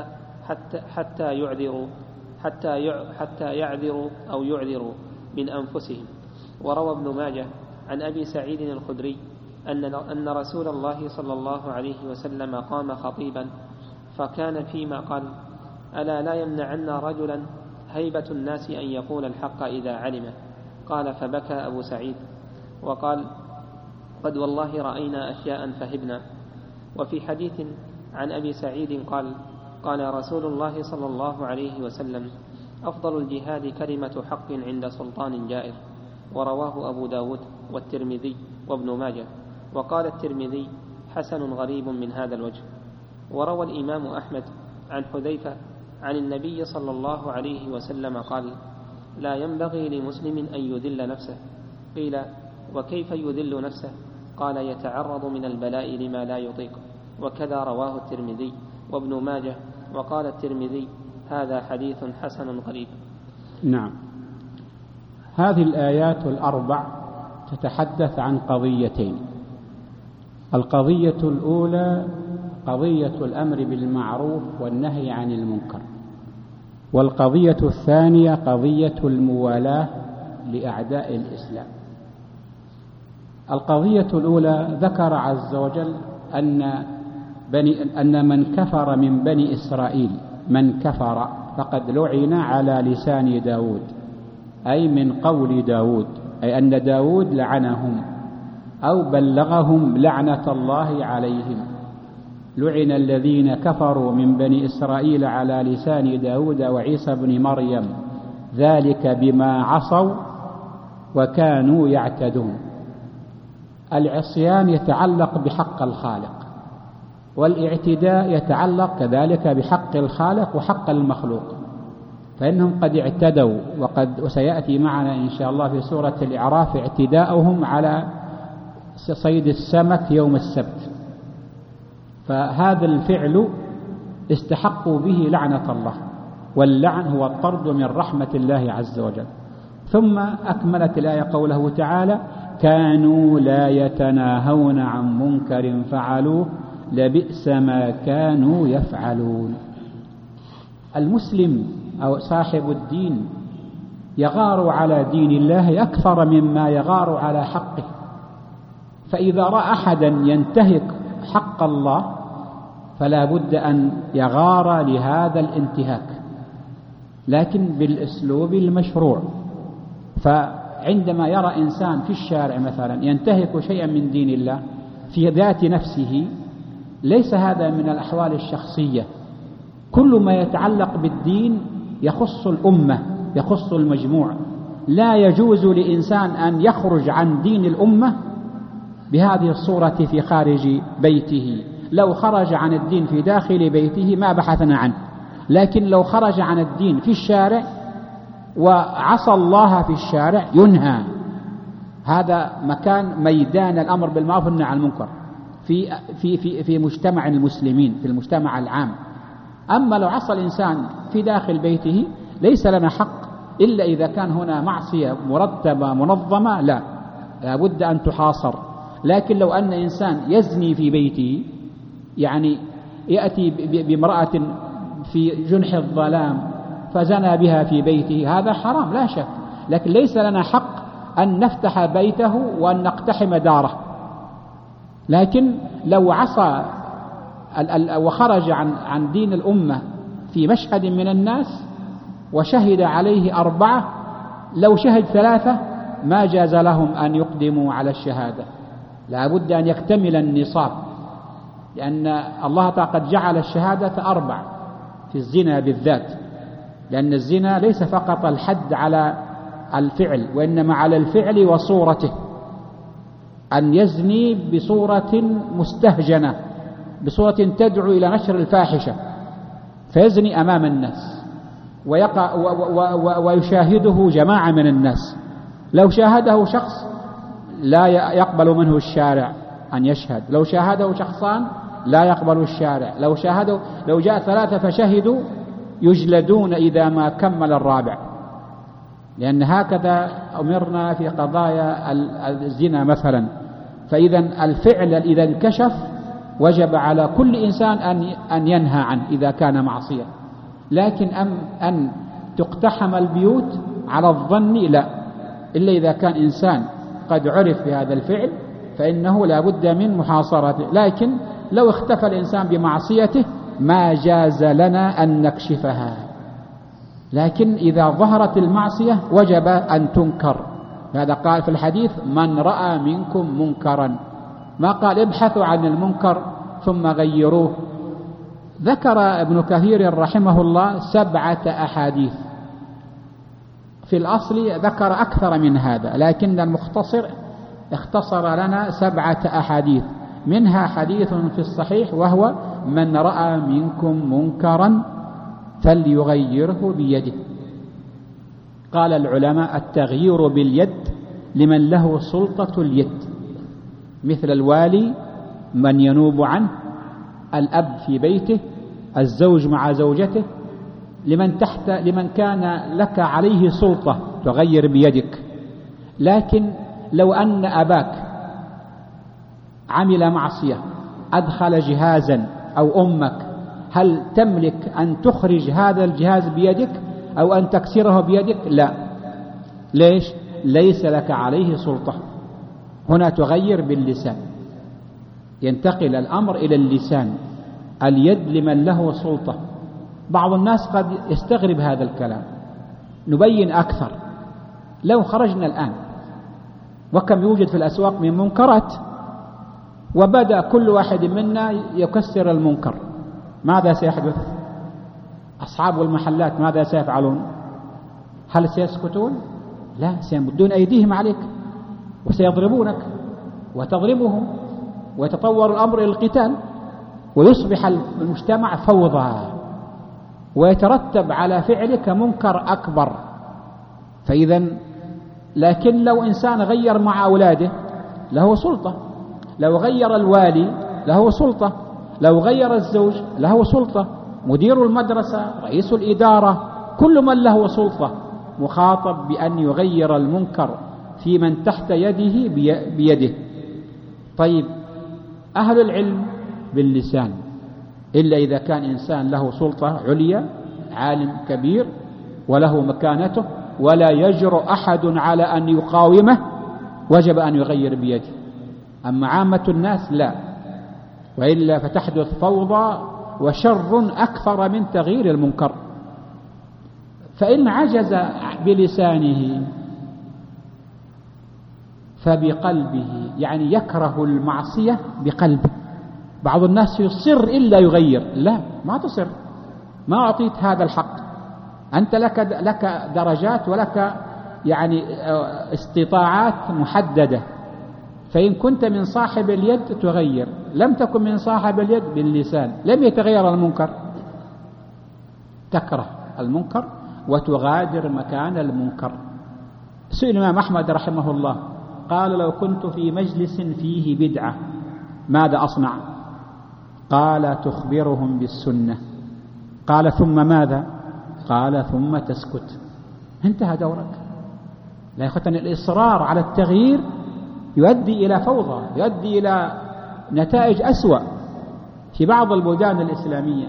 حتى يعذروا من أنفسهم. وروى ابن ماجه عن أبي سعيد الخدري أن رسول الله صلى الله عليه وسلم قام خطيبا فكان فيما قال: ألا لا يمنعن رجلا هيبة الناس أن يقول الحق إذا علمه. قال: فبكى أبو سعيد وقال: قد والله رأينا أشياء فهبنا. وفي حديث عن أبي سعيد قال رسول الله صلى الله عليه وسلم: أفضل الجهاد كلمة حق عند سلطان جائر. ورواه أبو داود والترمذي وابن ماجه. وقال الترمذي: حسن غريب من هذا الوجه. وروى الإمام أحمد عن حذيفة عن النبي صلى الله عليه وسلم قال: لا ينبغي لمسلم أن يذل نفسه. قيل: وكيف يذل نفسه؟ قال: يتعرض من البلاء لما لا يطيق. وكذا رواه الترمذي وابن ماجه. وقال الترمذي: هذا حديث حسن غريب. نعم. هذه الآيات الأربع تتحدث عن قضيتين. القضية الأولى قضية الأمر بالمعروف والنهي عن المنكر، والقضية الثانية قضية الموالاة لأعداء الإسلام. القضية الأولى ذكر عز وجل أن من كفر من بني إسرائيل، من كفر فقد لعن على لسان داود، أي من قول داود، أي أن داود لعنهم أو بلغهم لعنة الله عليهم. لعن الذين كفروا من بني إسرائيل على لسان داود وعيسى بن مريم ذلك بما عصوا وكانوا يعتدون. العصيان يتعلق بحق الخالق، والاعتداء يتعلق كذلك بحق الخالق وحق المخلوق، فإنهم قد اعتدوا، وسيأتي معنا إن شاء الله في سورة الإعراف اعتداؤهم على صيد السمك يوم السبت، فهذا الفعل استحقوا به لعنة الله، واللعن هو الطرد من رحمة الله عز وجل. ثم أكملت الآية قوله تعالى: كانوا لا يتناهون عن منكر فعلوه لبئس ما كانوا يفعلون. المسلم أو صاحب الدين يغار على دين الله أكثر مما يغار على حقه، فإذا رأى أحدا ينتهك حق الله فلا بد أن يغار لهذا الانتهاك، لكن بالأسلوب المشروع. فعندما يرى إنسان في الشارع مثلا ينتهك شيئا من دين الله في ذات نفسه، ليس هذا من الأحوال الشخصية. كل ما يتعلق بالدين يخص الأمة، يخص المجموع. لا يجوز لإنسان أن يخرج عن دين الأمة بهذه الصورة في خارج بيته. لو خرج عن الدين في داخل بيته ما بحثنا عنه، لكن لو خرج عن الدين في الشارع وعصى الله في الشارع ينهى. هذا ميدان الأمر بالمعروف والنهي عن المنكر في مجتمع المسلمين، في المجتمع العام. أما لو عصى الإنسان في داخل بيته ليس لنا حق إلا إذا كان هنا معصية مرتبة منظمة لا بد أن تحاصر. لكن لو أن إنسان يزني في بيته، يعني يأتي بامرأة في جنح الظلام فزنى بها في بيته، هذا حرام لا شك، لكن ليس لنا حق أن نفتح بيته وأن نقتحم داره. لكن لو عصى وخرج عن دين الأمة في مشهد من الناس وشهد عليه 4، لو شهد 3 ما جاز لهم أن يقدموا على الشهادة، لا بد أن يكتمل النصاب، لأن الله تعالى قد جعل الشهادة 4 في الزنا بالذات، لأن الزنا ليس فقط الحد على الفعل وإنما على الفعل وصورته، أن يزني بصورة مستهجنة، بصورة تدعو إلى نشر الفاحشة، فيزني أمام الناس ويشاهده جماعة من الناس. لو شاهده شخص لا يقبل منه الشارع أن يشهد، لو شاهده شخصان لا يقبل الشارع، لو جاء 3 فشهدوا يجلدون إذا ما كمل الرابع، لأن هكذا أمرنا في قضايا الزنا مثلا. فإذا الفعل إذا انكشف وجب على كل إنسان أن ينهى عنه إذا كان معصية. لكن أن تقتحم البيوت على الظن لا، إلا إذا كان إنسان قد عرف بهذا الفعل فإنه لا بد من محاصرته. لكن لو اختفى الإنسان بمعصيته ما جاز لنا أن نكشفها، لكن إذا ظهرت المعصية وجب أن تنكر. هذا قال في الحديث: من رأى منكم منكرا، ما قال ابحثوا عن المنكر ثم غيروه. ذكر ابن كثير رحمه الله 7 أحاديث، في الأصل ذكر أكثر من هذا، لكن المختصر اختصر لنا 7 أحاديث، منها حديث في الصحيح وهو: من رأى منكم منكرا فليغيره بيده. قال العلماء: التغيير باليد لمن له سلطة اليد، مثل الوالي من ينوب عنه، الأب في بيته، الزوج مع زوجته، لمن كان لك عليه سلطة تغير بيدك. لكن لو أن أباك عمل معصية أدخل جهازا أو أمك، هل تملك أن تخرج هذا الجهاز بيدك أو أن تكسره بيدك؟ لا. ليش؟ ليس لك عليه سلطة. هنا تغير باللسان، ينتقل الأمر إلى اللسان، اليد لمن له سلطة. بعض الناس قد يستغرب هذا الكلام، نبين أكثر. لو خرجنا الآن وكم يوجد في الأسواق من منكرات، وبدأ كل واحد منا يكسر المنكر، ماذا سيحدث؟ أصحاب المحلات ماذا سيفعلون؟ هل سيسكتون؟ لا، سيمدون أيديهم عليك وسيضربونك وتضربهم، ويتطور الأمر إلى القتال، ويصبح المجتمع فوضى، ويترتب على فعلك منكر أكبر. فإذا لكن لو إنسان غير مع أولاده له سلطة، لو غير الوالي له سلطة، لو غير الزوج له سلطة، مدير المدرسة، رئيس الإدارة، كل من له سلطة مخاطب بأن يغير المنكر في من تحت يده بيده. طيب، أهل العلم باللسان، إلا إذا كان إنسان له سلطة عليا، عالم كبير وله مكانته ولا يجرؤ أحد على أن يقاومه، وجب أن يغير بيده. أما عامة الناس لا، وإلا فتحدث فوضى وشر أكثر من تغيير المنكر. فإن عجز بلسانه فبقلبه، يعني يكره المعصية بقلبه. بعض الناس يصر إلا يغير، لا، ما تصر، ما أعطيت هذا الحق. أنت لك درجات ولك يعني استطاعات محددة. فإن كنت من صاحب اليد تغير، لم تكن من صاحب اليد باللسان لم يتغير المنكر، تكره المنكر وتغادر مكان المنكر. سئل الإمام أحمد رحمه الله قال: لو كنت في مجلس فيه بدعة ماذا أصنع؟ قال: تخبرهم بالسنة. قال: ثم ماذا؟ قال: ثم تسكت. انتهى دورك. لا يخطن الإصرار على التغيير يؤدي إلى فوضى، يؤدي إلى نتائج أسوأ. في بعض البلدان الإسلامية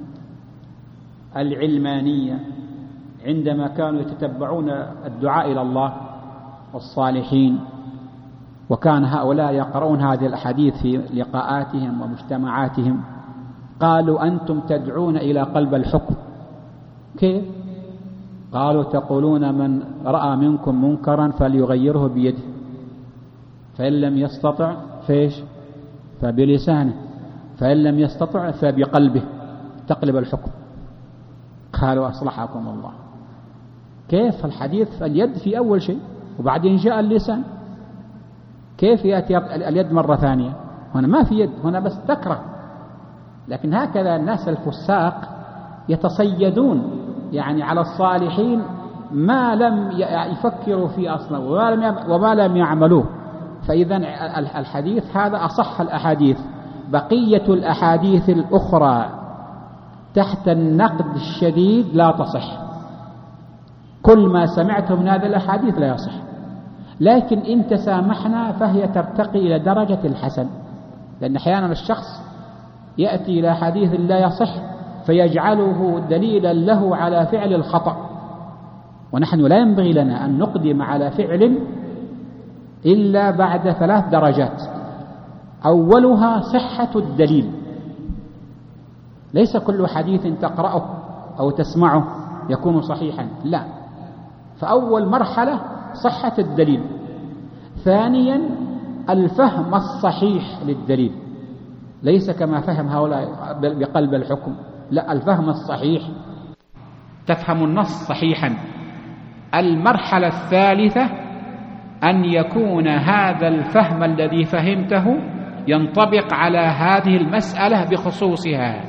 العلمانية عندما كانوا يتتبعون الدعاء إلى الله والصالحين، وكان هؤلاء يقرؤون هذه الأحاديث في لقاءاتهم ومجتمعاتهم، قالوا أنتم تدعون إلى قلب الحكم. كيف؟ قالوا تقولون من رأى منكم منكرا فليغيره بيده، فإن لم يستطع فيش فبلسانه، فإن لم يستطع فبقلبه، تقلب الحكم. قالوا أصلحكم الله. كيف الحديث اليد في أول شيء وبعدين جاء اللسان، كيف يأتي اليد مرة ثانية؟ هنا ما في يد، هنا بس تكره. لكن هكذا الناس الفساق يتصيدون يعني على الصالحين ما لم يفكروا فيه أصلا وما لم يعملوه. فإذا الحديث هذا أصح الأحاديث. بقية الأحاديث الأخرى تحت النقد الشديد لا تصح. كل ما سمعته من هذه الأحاديث لا يصح، لكن إن تسامحنا فهي ترتقي إلى درجة الحسن، لأن أحيانا الشخص يأتي إلى حديث لا يصح فيجعله دليلا له على فعل الخطأ، ونحن لا ينبغي لنا أن نقدم على فعل إلا بعد 3 درجات. أولها صحة الدليل، ليس كل حديث تقرأه أو تسمعه يكون صحيحا، لا، فأول مرحلة صحة الدليل. ثانيا الفهم الصحيح للدليل، ليس كما فهم هؤلاء بقلب الحكم، لا، الفهم الصحيح، تفهم النص صحيحا. المرحلة الثالثة أن يكون هذا الفهم الذي فهمته ينطبق على هذه المسألة بخصوصها.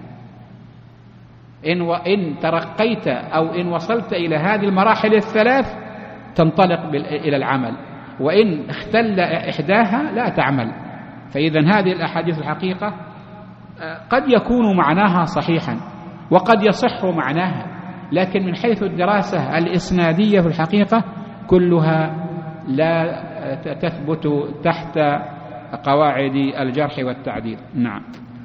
إن ترقيت أو إن وصلت إلى هذه المراحل الثلاث تنطلق إلى العمل، وإن اختل إحداها لا تعمل. فإذا هذه الأحاديث الحقيقة قد يكون معناها صحيحا وقد يصح معناها، لكن من حيث الدراسة الإسنادية في الحقيقة كلها لا تثبت تحت قواعد الجرح والتعديل. نعم.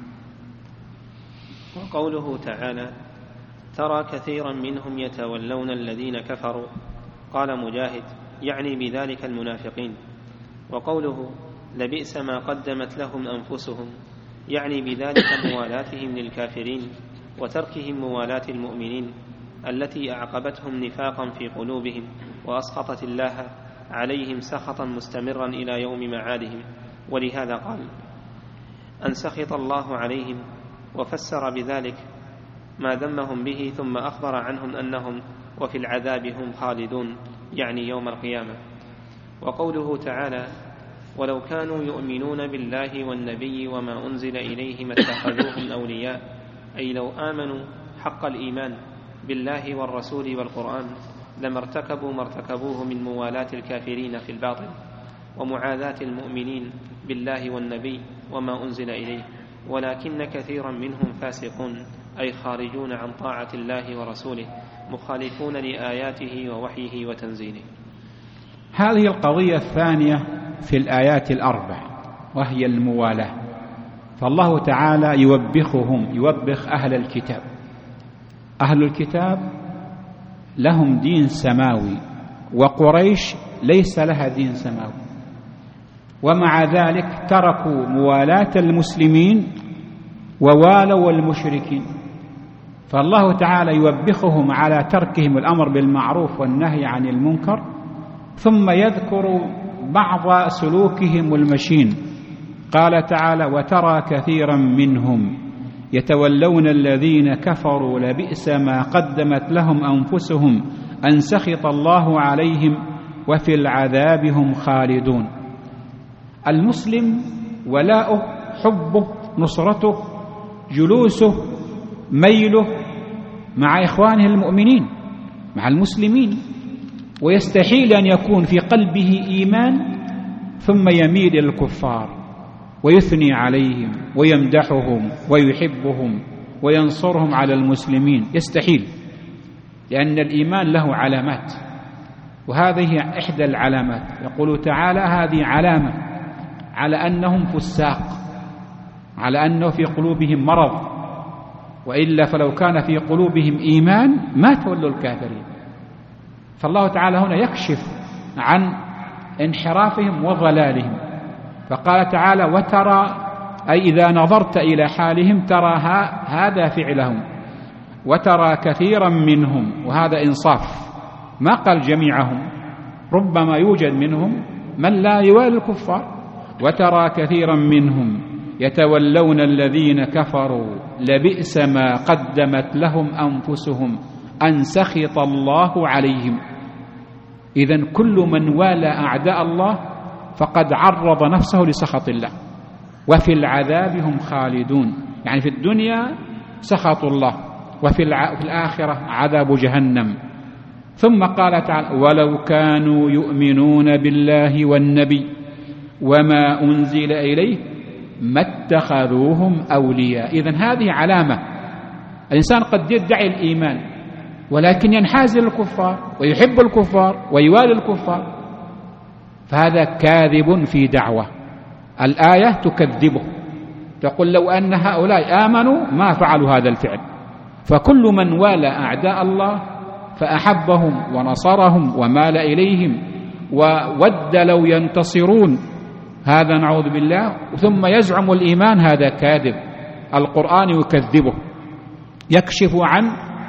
وقوله تعالى: ترى كثيرا منهم يتولون الذين كفروا، قال مجاهد: يعني بذلك المنافقين. وقوله: لبئس ما قدمت لهم أنفسهم، يعني بذلك موالاتهم للكافرين وتركهم موالاة المؤمنين التي أعقبتهم نفاقا في قلوبهم وأسخطت الله عليهم سخطا مستمرا إلى يوم معادهم. ولهذا قال: أن سخط الله عليهم، وفسر بذلك ما ذمهم به، ثم أخبر عنهم أنهم وفي العذاب هم خالدون، يعني يوم القيامة. وقوله تعالى: ولو كانوا يؤمنون بالله والنبي وما أنزل إليه ما اتخذوهم أولياء، أي لو آمنوا حق الإيمان بالله والرسول والقرآن لما ارتكبوا ما ارتكبوه من موالاة الكافرين في الباطل ومعاداة المؤمنين بالله والنبي وما أنزل إليه، ولكن كثيرا منهم فاسقون، أي خارجون عن طاعة الله ورسوله، مخالفون لآياته ووحيه وتنزيله. هذه القضية الثانية في الآيات الأربع وهي الموالاة. فالله تعالى يوبخ أهل الكتاب. أهل الكتاب لهم دين سماوي، وقريش ليس لها دين سماوي، ومع ذلك تركوا موالاة المسلمين ووالوا المشركين. فالله تعالى يوبخهم على تركهم الأمر بالمعروف والنهي عن المنكر، ثم يذكر بعض سلوكهم المشين. قال تعالى: وترى كثيرا منهم يتولون الذين كفروا لبئس ما قدمت لهم أنفسهم أن سخط الله عليهم وفي العذاب هم خالدون. المسلم ولاؤه، حبه، نصرته، جلوسه، ميله مع إخوانه المؤمنين، مع المسلمين، ويستحيل أن يكون في قلبه إيمان ثم يميل إلى الكفار ويثني عليهم ويمدحهم ويحبهم وينصرهم على المسلمين. لأن الإيمان له علامات، وهذه إحدى العلامات. يقول تعالى: هذه علامة على أنهم فساق، على أنه في قلوبهم مرض، وإلا فلو كان في قلوبهم إيمان ما تولوا الكافرين. فالله تعالى هنا يكشف عن انحرافهم وضلالهم، فقال تعالى: وترى، أي إذا نظرت إلى حالهم ترى هذا فعلهم، وترى كثيرا منهم، وهذا إنصاف، ما قال جميعهم، ربما يوجد منهم من لا يوالي الكفار. وترى كثيرا منهم يتولون الذين كفروا لبئس ما قدمت لهم أنفسهم أن سخط الله عليهم. إذن كل من والى أعداء الله فقد عرض نفسه لسخط الله، وفي العذاب هم خالدون، يعني في الدنيا سخط الله، وفي الآخرة عذاب جهنم. ثم قال تعالى: ولو كانوا يؤمنون بالله والنبي وما أنزل إليه ما اتخذوهم أولياء. إذن هذه علامة. الإنسان قد يدعي الإيمان ولكن ينحاز للكفار ويحب الكفار ويوالي الكفار، فهذا كاذب في دعوة. الآية تكذبه، تقول: لو أن هؤلاء آمنوا ما فعلوا هذا الفعل. فكل من والى أعداء الله فأحبهم ونصرهم ومال إليهم وود لو ينتصرون، هذا نعوذ بالله، ثم يزعم الإيمان، هذا كاذب. القرآن يكذبه، يكشف عن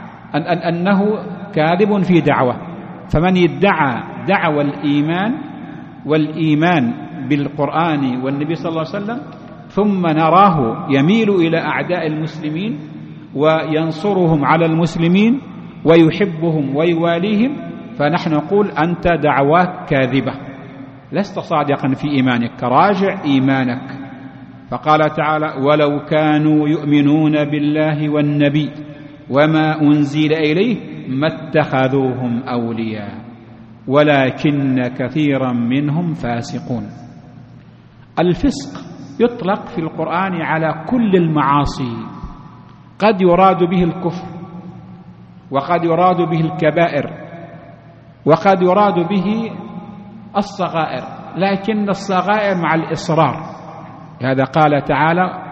أنه كاذب في دعوة. فمن يدعى دعوى الإيمان والإيمان بالقرآن والنبي صلى الله عليه وسلم ثم نراه يميل إلى أعداء المسلمين وينصرهم على المسلمين ويحبهم ويواليهم، فنحن نقول: أنت دعواك كاذبة، لست صادقا في إيمانك، راجع إيمانك. فقال تعالى: ولو كانوا يؤمنون بالله والنبي وما أنزل إليه ما اتخذوهم أولياء ولكن كثيرا منهم فاسقون. الفسق يطلق في القرآن على كل المعاصي، قد يراد به الكفر، وقد يراد به الكبائر، وقد يراد به الصغائر، لكن الصغائر مع الإصرار. هذا قال تعالى: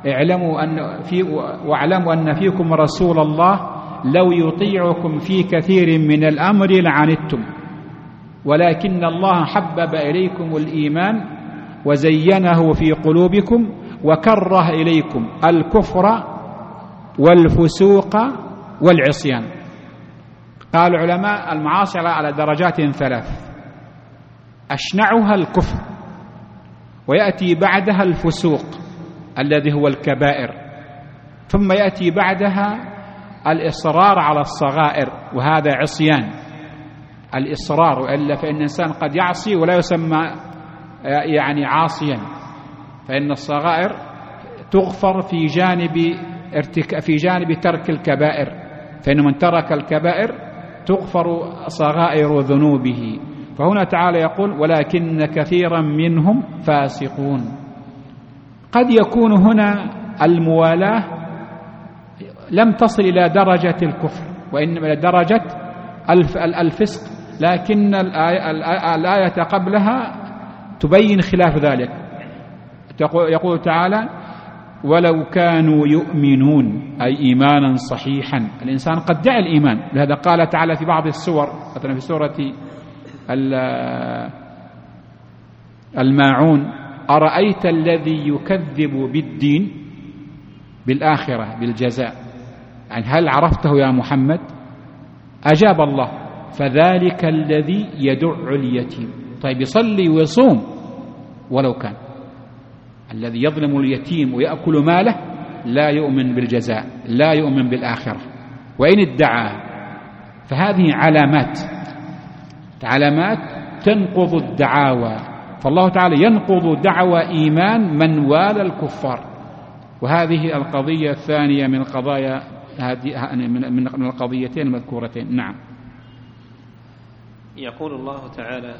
واعلموا أن فيكم رسول الله لو يطيعكم في كثير من الأمر لعنتم ولكن الله حبب إليكم الإيمان وزينه في قلوبكم وكره إليكم الكفر والفسوق والعصيان. قال العلماء: المعاصي على درجات 3، أشنعها الكفر، ويأتي بعدها الفسوق الذي هو الكبائر، ثم يأتي بعدها الإصرار على الصغائر، وهذا عصيان. الإصرار، وإلا فإن الإنسان قد يعصي ولا يسمى يعني عاصيا، فإن الصغائر تغفر في جانب ترك الكبائر، فإن من ترك الكبائر تغفر صغائر ذنوبه. فهنا تعالى يقول: ولكن كثيرا منهم فاسقون. قد يكون هنا الموالاة لم تصل إلى درجة الكفر وإنما إلى درجة الفسق، لكن الآية قبلها تبين خلاف ذلك. يقول تعالى: ولو كانوا يؤمنون، أي إيمانا صحيحا. الإنسان قد دعا الإيمان، لهذا قال تعالى في بعض السور، مثلا في سورة الماعون: أرأيت الذي يكذب بالدين، بالآخرة، بالجزاء، يعني هل عرفته يا محمد؟ أجاب الله: فذلك الذي يدع اليتيم. طيب، يصلي ويصوم ولو كان. الذي يظلم اليتيم ويأكل ماله لا يؤمن بالجزاء، لا يؤمن بالآخرة، وإن ادعى. فهذه علامات تنقض الدعاوى. فالله تعالى ينقض دعوى إيمان من والى الكفار. وهذه القضية الثانية من قضايا من القضيتين المذكورتين. نعم. يقول الله تعالى: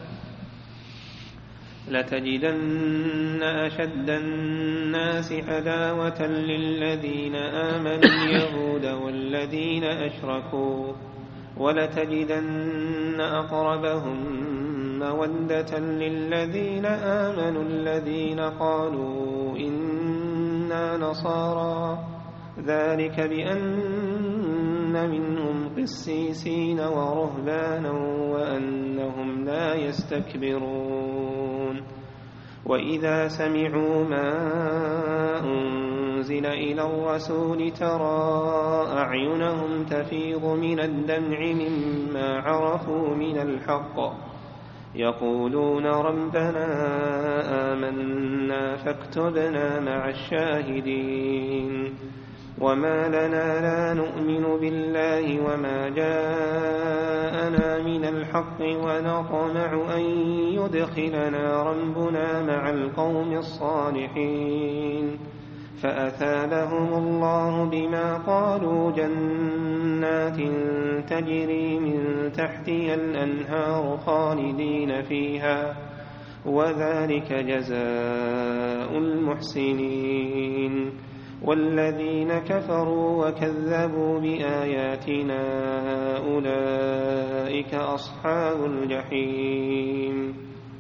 لتجدن أشد الناس عداوة للذين آمنوا اليهود والذين أشركوا ولتجدن أقربهم مودة للذين آمنوا الذين قالوا إنا نصارى ذلك بأن منهم قسيسين ورهبانا وأنهم لا يستكبرون وإذا سمعوا ما أنزل إلى الرسول ترى أعينهم تفيض من الدمع مما عرفوا من الحق يقولون ربنا آمنا فاكتبنا مع الشاهدين وما لنا لا نؤمن بالله وما جاءنا من الحق ونطمع أن يدخلنا ربنا مع القوم الصالحين فأثابهم الله بما قالوا جنات تجري من تحتها الأنهار خالدين فيها وذلك جزاء المحسنين والذين كفروا وكذبوا بآياتنا أولئك أصحاب الجحيم.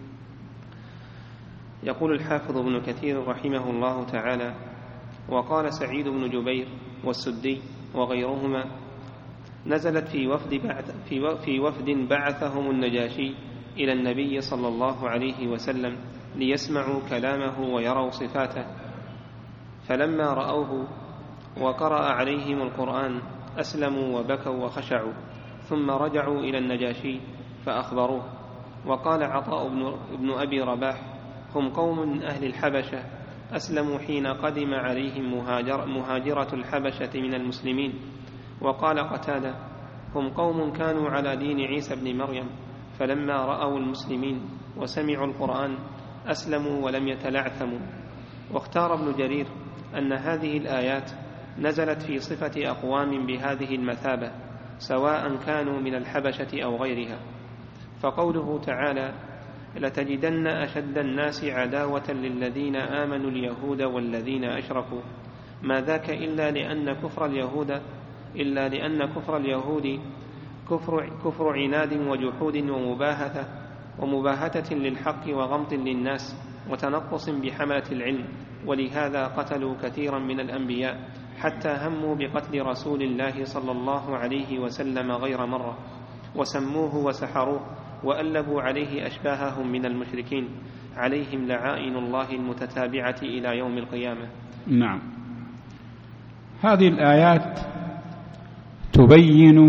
يقول الحافظ ابن كثير رحمه الله تعالى: وقال سعيد بن جبير والسدي وغيرهما: نزلت في وفد بعثهم النجاشي إلى النبي صلى الله عليه وسلم ليسمعوا كلامه ويروا صفاته، فلما رأوه وقرأ عليهم القرآن أسلموا وبكوا وخشعوا، ثم رجعوا إلى النجاشي فأخبروه. وقال عطاء بن أبي رباح: هم قوم من أهل الحبشة أسلموا حين قدم عليهم مهاجرة الحبشة من المسلمين. وقال قتادة: هم قوم كانوا على دين عيسى بن مريم، فلما رأوا المسلمين وسمعوا القرآن أسلموا ولم يتلعثموا. واختار ابن جرير أن هذه الآيات نزلت في صفة أقوام بهذه المثابة سواء كانوا من الحبشة أو غيرها. فقوله تعالى: لتجدن أشد الناس عداوة للذين آمنوا اليهود والذين أشركوا، ما ذاك إلا لأن كفر اليهود كفر عناد وجحود ومباهتة للحق وغمط للناس وتنقص بحملة العلم، ولهذا قتلوا كثيرا من الأنبياء حتى هموا بقتل رسول الله صلى الله عليه وسلم غير مرة، وسموه وسحروه وألبوا عليه أشباههم من المشركين، عليهم لعائن الله المتتابعة إلى يوم القيامة. نعم، هذه الآيات تبين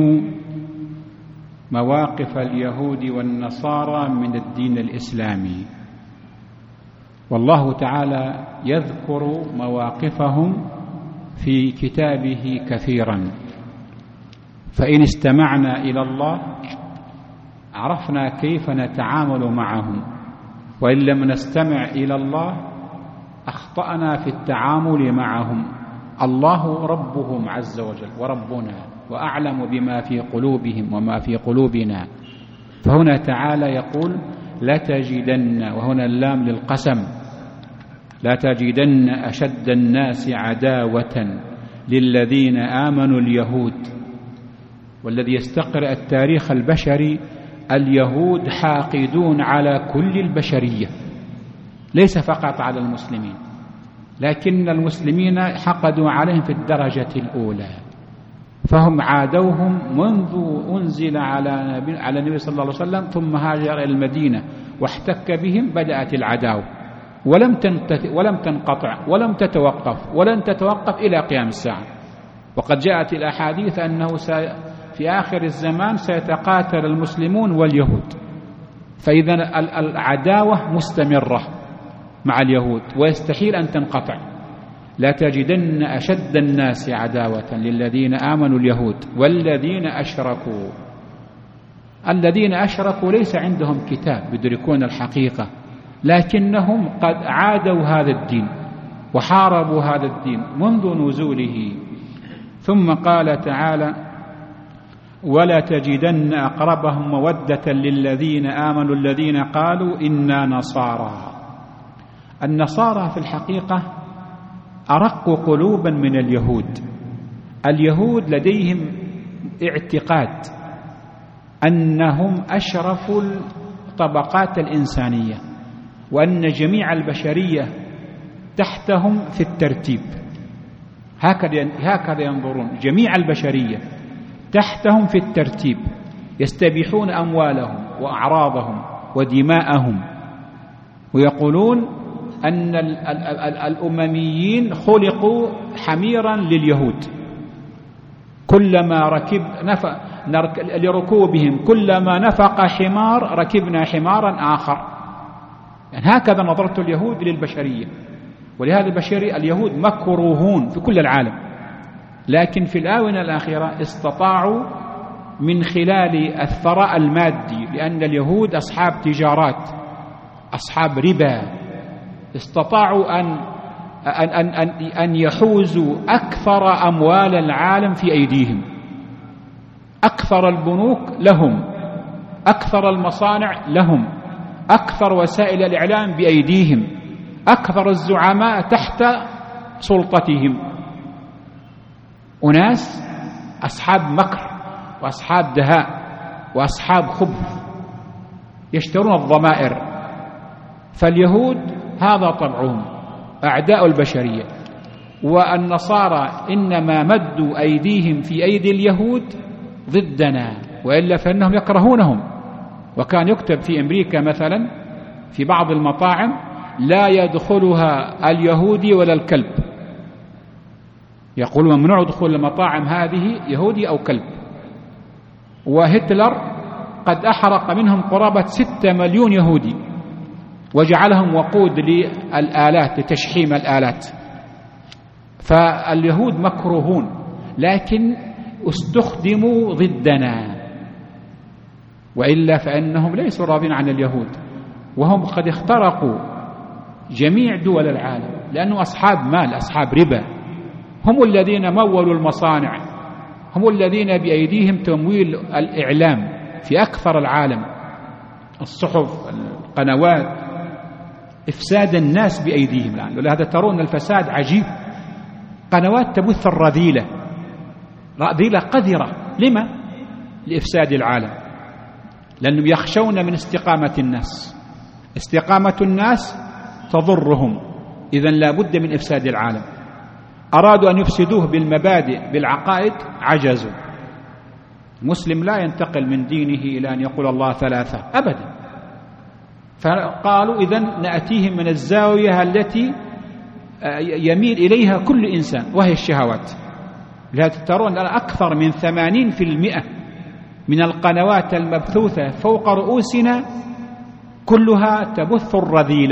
مواقف اليهود والنصارى من الدين الإسلامي، والله تعالى يذكر مواقفهم في كتابه كثيرا، فإن استمعنا إلى الله عرفنا كيف نتعامل معهم، وإن لم نستمع إلى الله أخطأنا في التعامل معهم. الله ربهم عز وجل وربنا، وأعلم بما في قلوبهم وما في قلوبنا. فهنا تعالى يقول: لتجدن، وهنا اللام للقسم، لتجدن أشد الناس عداوة للذين آمنوا اليهود. والذي يستقرأ التاريخ البشري اليهود حاقدون على كل البشرية، ليس فقط على المسلمين، لكن المسلمين حقدوا عليهم في الدرجة الأولى، فهم عادوهم منذ أنزل على النبي صلى الله عليه وسلم ثم هاجر إلى المدينة واحتك بهم، بدأت العداوة ولم تنقطع ولم تتوقف ولن تتوقف إلى قيام الساعة. وقد جاءت الأحاديث أنه في آخر الزمان سيتقاتل المسلمون واليهود، فإذا العداوة مستمرة مع اليهود ويستحيل أن تنقطع. لا تجدن أشد الناس عداوة للذين آمنوا اليهود والذين أشركوا. الذين أشركوا ليس عندهم كتاب يدركون الحقيقة، لكنهم قد عادوا هذا الدين وحاربوا هذا الدين منذ نزوله. ثم قال تعالى: ولا تجدن أقربهم مودة للذين آمنوا الذين قالوا إنا نصارى. النصارى في الحقيقة أرق قلوبا من اليهود. اليهود لديهم اعتقاد أنهم أشرف الطبقات الإنسانية، وأن جميع البشرية تحتهم في الترتيب. هكذا ينظرون، جميع البشرية تحتهم في الترتيب، يستبيحون أموالهم وأعراضهم ودماءهم، ويقولون أن الأمميين خلقوا حميرا لليهود، كلما لركوبهم كلما نفق حمار ركبنا حمارا آخر. يعني هكذا نظرة اليهود للبشرية، ولهذا اليهود مكروهون في كل العالم، لكن في الآونة الأخيرة استطاعوا من خلال الثراء المادي، لأن اليهود أصحاب تجارات، أصحاب ربا، استطاعوا أن يحوزوا أكثر أموال العالم في أيديهم، أكثر البنوك لهم، أكثر المصانع لهم، أكثر وسائل الإعلام بأيديهم، أكثر الزعماء تحت سلطتهم. أناس أصحاب مكر وأصحاب دهاء وأصحاب خبث يشترون الضمائر. فاليهود هذا طبعهم، أعداء البشرية، والنصارى إنما مدوا أيديهم في أيدي اليهود ضدنا، وإلا فإنهم يكرهونهم. وكان يكتب في أمريكا مثلا في بعض المطاعم: لا يدخلها اليهودي ولا الكلب، يقول ممنوع دخول المطاعم هذه يهودي أو كلب. وهتلر قد أحرق منهم قرابة 6 مليون يهودي، وجعلهم وقود للآلات، لتشحيم الآلات. فاليهود مكروهون، لكن استخدموا ضدنا، وإلا فإنهم ليسوا راضين عن اليهود، وهم قد اخترقوا جميع دول العالم، لأنه أصحاب مال، أصحاب ربا، هم الذين مولوا المصانع، هم الذين بأيديهم تمويل الإعلام في أكثر العالم، الصحف، القنوات، إفساد الناس بأيديهم الآن. ولهذا ترون الفساد عجيب، قنوات تبث الرذيلة، رذيلة قذرة. لما؟ لإفساد العالم، لأنهم يخشون من استقامة الناس، استقامة الناس تضرهم، إذن لا بد من إفساد العالم. أرادوا أن يفسدوه بالمبادئ، بالعقائد، عجزوا. المسلم لا ينتقل من دينه إلى أن يقول الله ثلاثة أبدا. فقالوا إذن نأتيهم من الزاوية التي يميل إليها كل إنسان، وهي الشهوات. لذلك ترون أكثر من 80% من القنوات المبثوثة فوق رؤوسنا كلها تبث الرذيلة.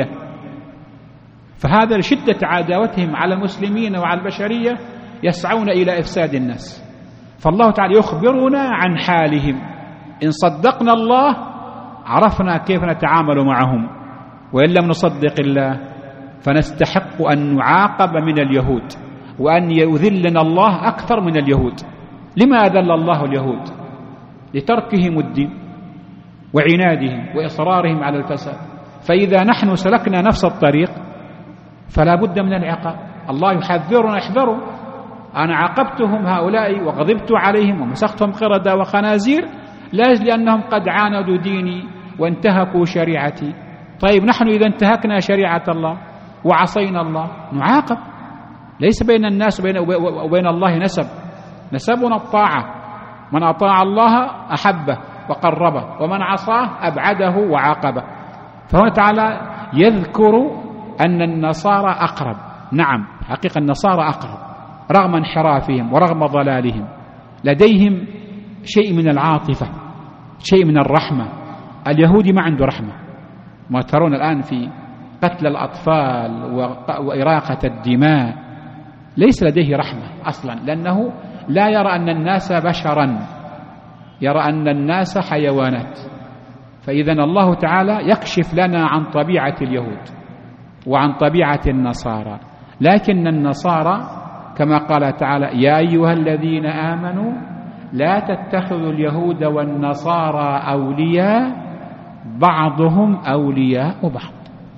فهذا لشدة عداوتهم على المسلمين وعلى البشرية يسعون إلى إفساد الناس. فالله تعالى يخبرنا عن حالهم، إن صدقنا الله عرفنا كيف نتعامل معهم، وإن لم نصدق الله فنستحق أن نعاقب من اليهود، وأن يذلنا الله أكثر من اليهود. لما أذل الله اليهود؟ لتركهم الدين وعنادهم وإصرارهم على الفساد. فإذا نحن سلكنا نفس الطريق فلا بد من العقاب. الله يحذرنا: احذروا، أنا عاقبتهم هؤلاء وغضبت عليهم ومسختهم قردة وخنازير لا لأنهم قد عاندوا ديني وانتهكوا شريعتي. طيب نحن إذا انتهكنا شريعة الله وعصينا الله نعاقب. ليس بين الناس وبين الله نسبنا الطاعة، من أطاع الله أحبه وقربه، ومن عصاه أبعده وعاقبه. فهنا تعالى يذكر أن النصارى أقرب. نعم، حقيقة النصارى أقرب رغم انحرافهم ورغم ضلالهم، لديهم شيء من العاطفة، شيء من الرحمة. اليهودي ما عنده رحمة، ما ترون الآن في قتل الأطفال وإراقة الدماء، ليس لديه رحمة أصلا، لأنه لا يرى أن الناس بشرا، يرى أن الناس حيوانات. فإذا الله تعالى يكشف لنا عن طبيعة اليهود وعن طبيعة النصارى. لكن النصارى كما قال تعالى: يا أيها الذين آمنوا لا تتخذوا اليهود والنصارى أولياء بعضهم أولياء بعض.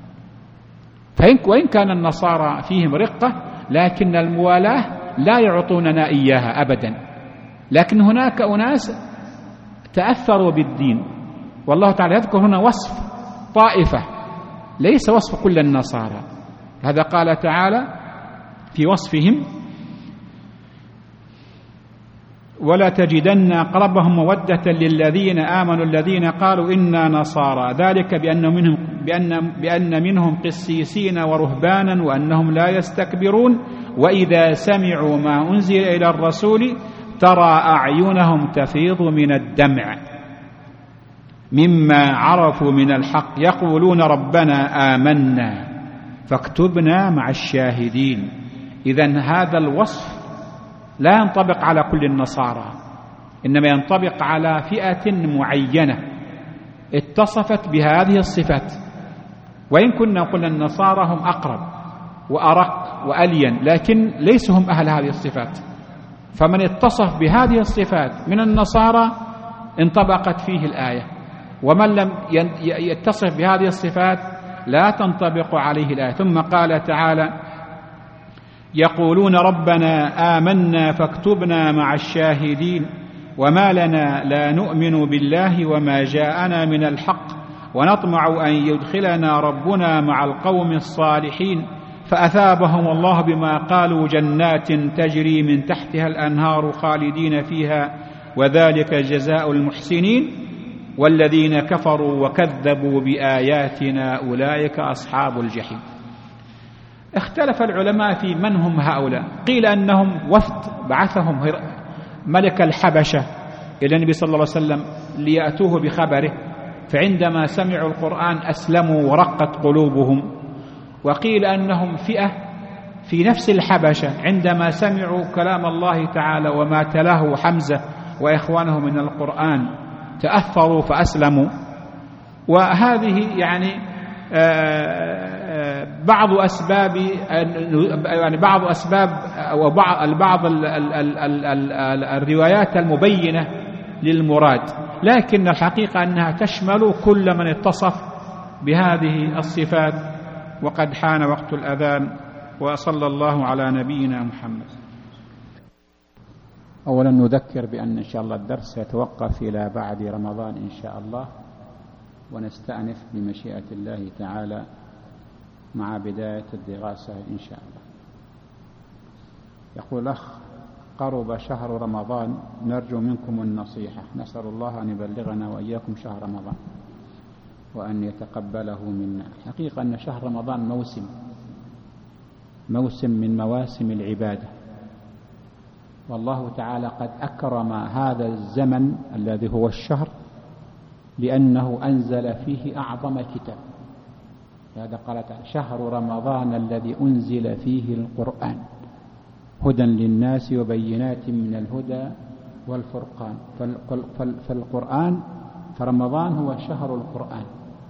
وإن كان النصارى فيهم رقة، لكن الموالاة لا يعطوننا إياها أبدا. لكن هناك أناس تأثروا بالدين. والله تعالى يذكر هنا وصف طائفة، ليس وصف كل النصارى. هذا قال تعالى في وصفهم: ولا تجدن أقربهم مودة للذين آمنوا الذين قالوا إنا نصارى ذلك بأن منهم قسيسين ورهبانا وأنهم لا يستكبرون وإذا سمعوا ما أنزل إلى الرسول ترى أعينهم تفيض من الدمع مما عرفوا من الحق يقولون ربنا آمنا فاكتبنا مع الشاهدين. إذن هذا الوصف لا ينطبق على كل النصارى، إنما ينطبق على فئة معينة اتصفت بهذه الصفات. وإن كنا قلنا النصارى هم أقرب وأرق وألين، لكن ليسوا هم أهل هذه الصفات. فمن اتصف بهذه الصفات من النصارى انطبقت فيه الآية، ومن لم يتصف بهذه الصفات لا تنطبق عليه الآية. ثم قال تعالى: يقولون ربنا آمنا فاكتبنا مع الشاهدين وما لنا لا نؤمن بالله وما جاءنا من الحق ونطمع أن يدخلنا ربنا مع القوم الصالحين فأثابهم الله بما قالوا جنات تجري من تحتها الأنهار خالدين فيها وذلك جزاء المحسنين والذين كفروا وكذبوا بآياتنا أولئك أصحاب الجحيم. اختلف العلماء في من هم هؤلاء. قيل أنهم وفد بعثهم ملك الحبشة إلى النبي صلى الله عليه وسلم ليأتوه بخبره، فعندما سمعوا القرآن أسلموا ورقت قلوبهم. وقيل أنهم فئة في نفس الحبشة عندما سمعوا كلام الله تعالى وما تلاه حمزة وإخوانه من القرآن تأثروا فأسلموا. وهذه يعني بعض أسباب أو بعض الروايات المبينة للمراد، لكن الحقيقة أنها تشمل كل من اتصف بهذه الصفات. وقد حان وقت الأذان، وصلى الله على نبينا محمد. أولا نذكر بأن إن شاء الله الدرس يتوقف إلى بعد رمضان إن شاء الله، ونستأنف بمشيئة الله تعالى مع بداية الدراسة إن شاء الله. يقول أخ: قرب شهر رمضان، نرجو منكم النصيحة، نسأل الله أن يبلغنا وإياكم شهر رمضان وأن يتقبله منا. حقيقة أن شهر رمضان موسم من مواسم العبادة، والله تعالى قد أكرم هذا الزمن الذي هو الشهر لأنه أنزل فيه أعظم كتاب. هذا قال تعالى: شهر رمضان الذي أنزل فيه القرآن هدى للناس وبينات من الهدى والفرقان. فالقرآن فرمضان هو شهر القرآن،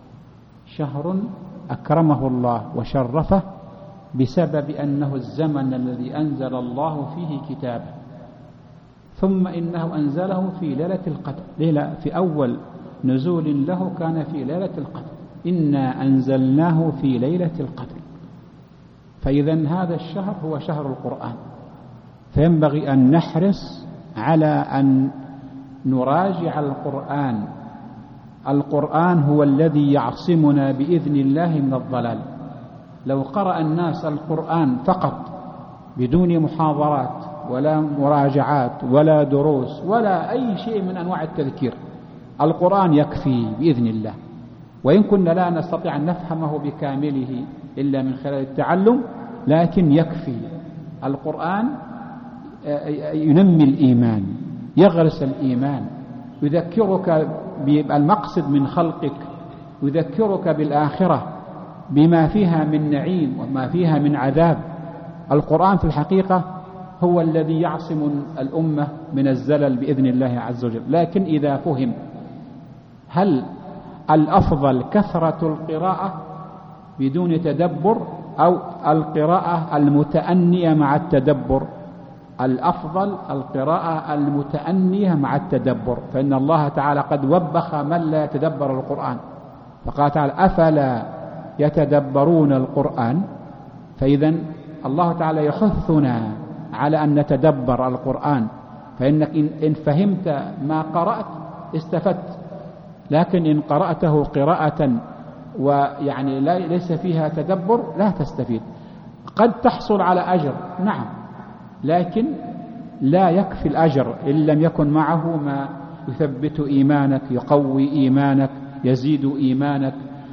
شهر أكرمه الله وشرفه بسبب أنه الزمن الذي أنزل الله فيه كتابه، ثم إنه أنزله في ليلة القدر. في أول نزول له كان في ليلة القدر، إنا أنزلناه في ليلة القدر. فإذن هذا الشهر هو شهر القرآن، فينبغي أن نحرص على أن نراجع القرآن. القرآن هو الذي يعصمنا بإذن الله من الضلال. لو قرأ الناس القرآن فقط بدون محاضرات ولا مراجعات ولا دروس ولا أي شيء من أنواع التذكير، القرآن يكفي بإذن الله. وإن كنا لا نستطيع أن نفهمه بكامله إلا من خلال التعلم، لكن يكفي. القرآن ينمي الإيمان، يغرس الإيمان، يذكرك بالمقصد من خلقك، يذكرك بالآخرة بما فيها من نعيم وما فيها من عذاب. القرآن في الحقيقة هو الذي يعصم الأمة من الزلل بإذن الله عز وجل. لكن إذا فهم، هل الأفضل كثرة القراءة بدون تدبر أو القراءة المتأنية مع التدبر؟ الأفضل القراءة المتأنية مع التدبر، فإن الله تعالى قد وبخ من لا يتدبر القرآن، فقال تعالى: أفلا يتدبرون القرآن؟ فإذا الله تعالى يحثنا على أن نتدبر القرآن، فإنك إن فهمت ما قرأت استفدت. لكن إن قرأته قراءة ويعني ليس فيها تدبر لا تستفيد. قد تحصل على أجر نعم، لكن لا يكفي الأجر إن لم يكن معه ما يثبت إيمانك، يقوي إيمانك، يزيد إيمانك.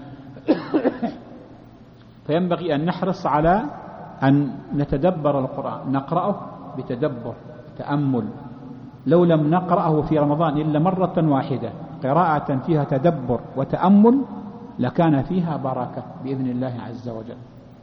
فينبغي أن نحرص على أن نتدبر القرآن، نقرأه بتدبر تأمل. لو لم نقرأه في رمضان إلا مرة واحدة قراءة فيها تدبر وتأمل لكان فيها بركة بإذن الله عز وجل.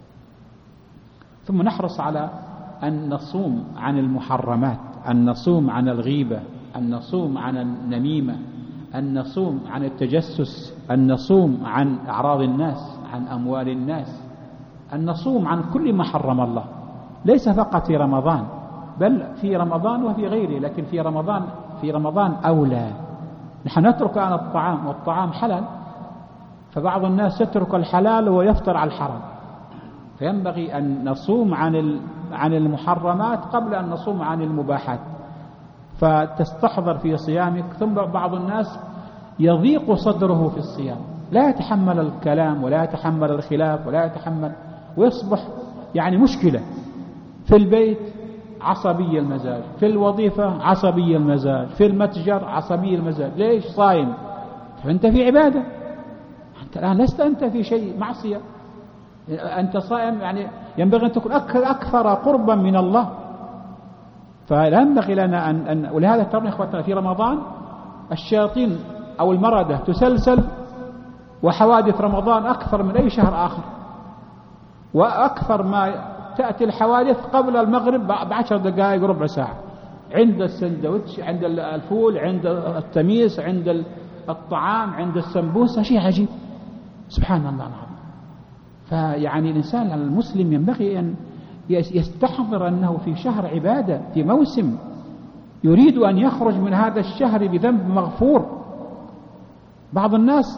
ثم نحرص على أن نصوم عن المحرمات، أن نصوم عن الغيبة، أن نصوم عن النميمة، أن نصوم عن التجسس، أن نصوم عن أعراض الناس، عن أموال الناس، أن نصوم عن كل ما حرم الله، ليس فقط في رمضان بل في رمضان وفي غيره، لكن في رمضان أولى. نحن نترك عن الطعام والطعام حلال، فبعض الناس يترك الحلال ويفطر على الحرام. فينبغي أن نصوم عن المحرمات قبل أن نصوم عن المباحات، فتستحضر في صيامك. ثم بعض الناس يضيق صدره في الصيام، لا يتحمل الكلام ولا يتحمل الخلاف ولا يتحمل، ويصبح يعني مشكلة. في البيت عصبي المزاج، في الوظيفة عصبي المزاج، في المتجر عصبي المزاج. ليش؟ صايم. فأنت في عبادة، أنت الآن لست أنت في شيء معصية، أنت صائم، يعني ينبغي أن تكون أكثر قربا من الله. فلا ينبغي لنا أن ولهذا ترى إخوتنا في رمضان الشياطين أو المردة تسلسل، وحوادث رمضان أكثر من أي شهر آخر، وأكثر ما تأتي الحوادث قبل المغرب ب10 دقائق ربع ساعة، عند السندوتش، عند الفول، عند التميس، عند الطعام، عند السمبوسة. شيء عجيب سبحان الله العظيم. فيعني الإنسان المسلم ينبغي أن يستحضر أنه في شهر عبادة، في موسم يريد أن يخرج من هذا الشهر بذنب مغفور. بعض الناس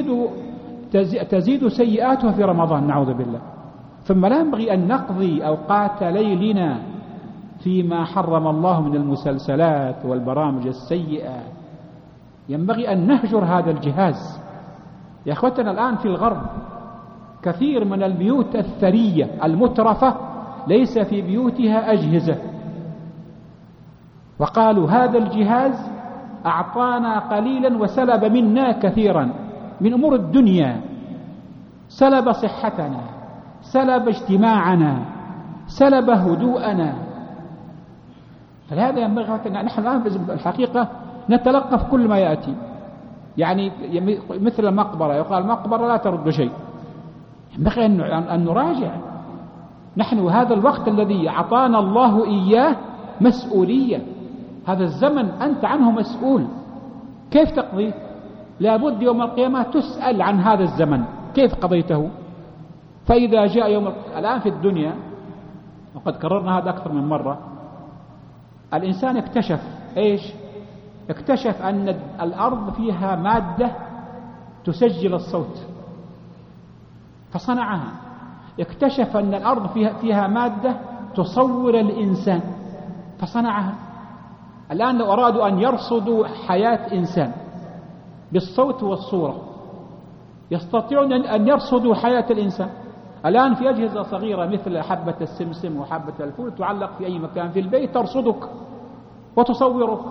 تزيد سيئاته في رمضان نعوذ بالله. ثم لا ينبغي أن نقضي أوقات ليلنا فيما حرم الله من المسلسلات والبرامج السيئة. ينبغي أن نهجر هذا الجهاز. يا أخوتنا الآن في الغرب كثير من البيوت الثرية المترفة ليس في بيوتها أجهزة، وقالوا هذا الجهاز أعطانا قليلا وسلب منا كثيرا من أمور الدنيا، سلب صحتنا، سلب اجتماعنا، سلب هدوءنا. فلهذا ينبغي أن نحن الآن في الحقيقة نتلقف كل ما يأتي، يعني مثل المقبرة، يقال المقبرة لا ترد شيء. ينبغي أن نراجع نحن هذا الوقت الذي أعطانا الله إياه مسؤولية. هذا الزمن أنت عنه مسؤول، كيف تقضيه؟ لابد يوم القيامة تسأل عن هذا الزمن كيف قضيته. فإذا جاء الآن في الدنيا، وقد كررنا هذا أكثر من مرة، الإنسان اكتشف إيش؟ اكتشف أن الأرض فيها مادة تسجل الصوت فصنعها. اكتشف أن الأرض فيها مادة تصور الإنسان فصنعها. الآن لو أرادوا أن يرصدوا حياة إنسان بالصوت والصورة يستطيعون أن يرصدوا حياة الإنسان. الآن في أجهزة صغيرة مثل حبة السمسم وحبة الفول تعلق في أي مكان في البيت ترصدك وتصورك.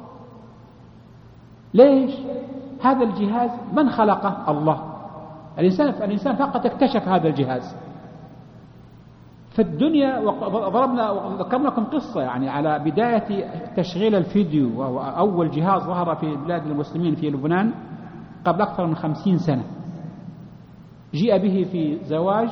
ليش؟ هذا الجهاز من خلقه؟ الله. الإنسان فقط اكتشف هذا الجهاز. في الدنيا وذكرنا لكم قصة يعني على بداية تشغيل الفيديو، وهو أول جهاز ظهر في بلاد المسلمين في لبنان قبل أكثر من 50 سنة. جيء به في زواج،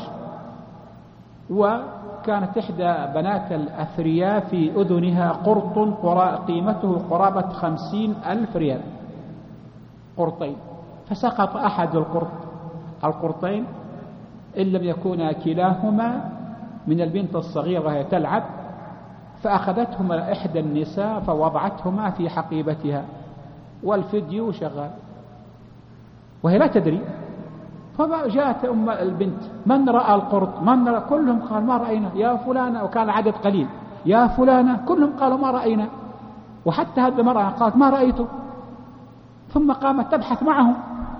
وكانت إحدى بنات الأثرياء في أذنها قرط قيمته قرابة 50,000 ريال، قرطين، فسقط أحد القرطين إن لم يكونا كلاهما من البنت الصغيرة وهي تلعب، فأخذتهما إحدى النساء فوضعتهما في حقيبتها والفيديو شغال وهي لا تدري. فجاءت أم البنت: من رأى القرط؟ من رأى؟ كلهم قال ما رأينا يا فلانة، وكان عدد قليل، يا فلانة، كلهم قالوا ما رأينا، وحتى هذه المرأة قالت ما رأيته. ثم قامت تبحث معهم.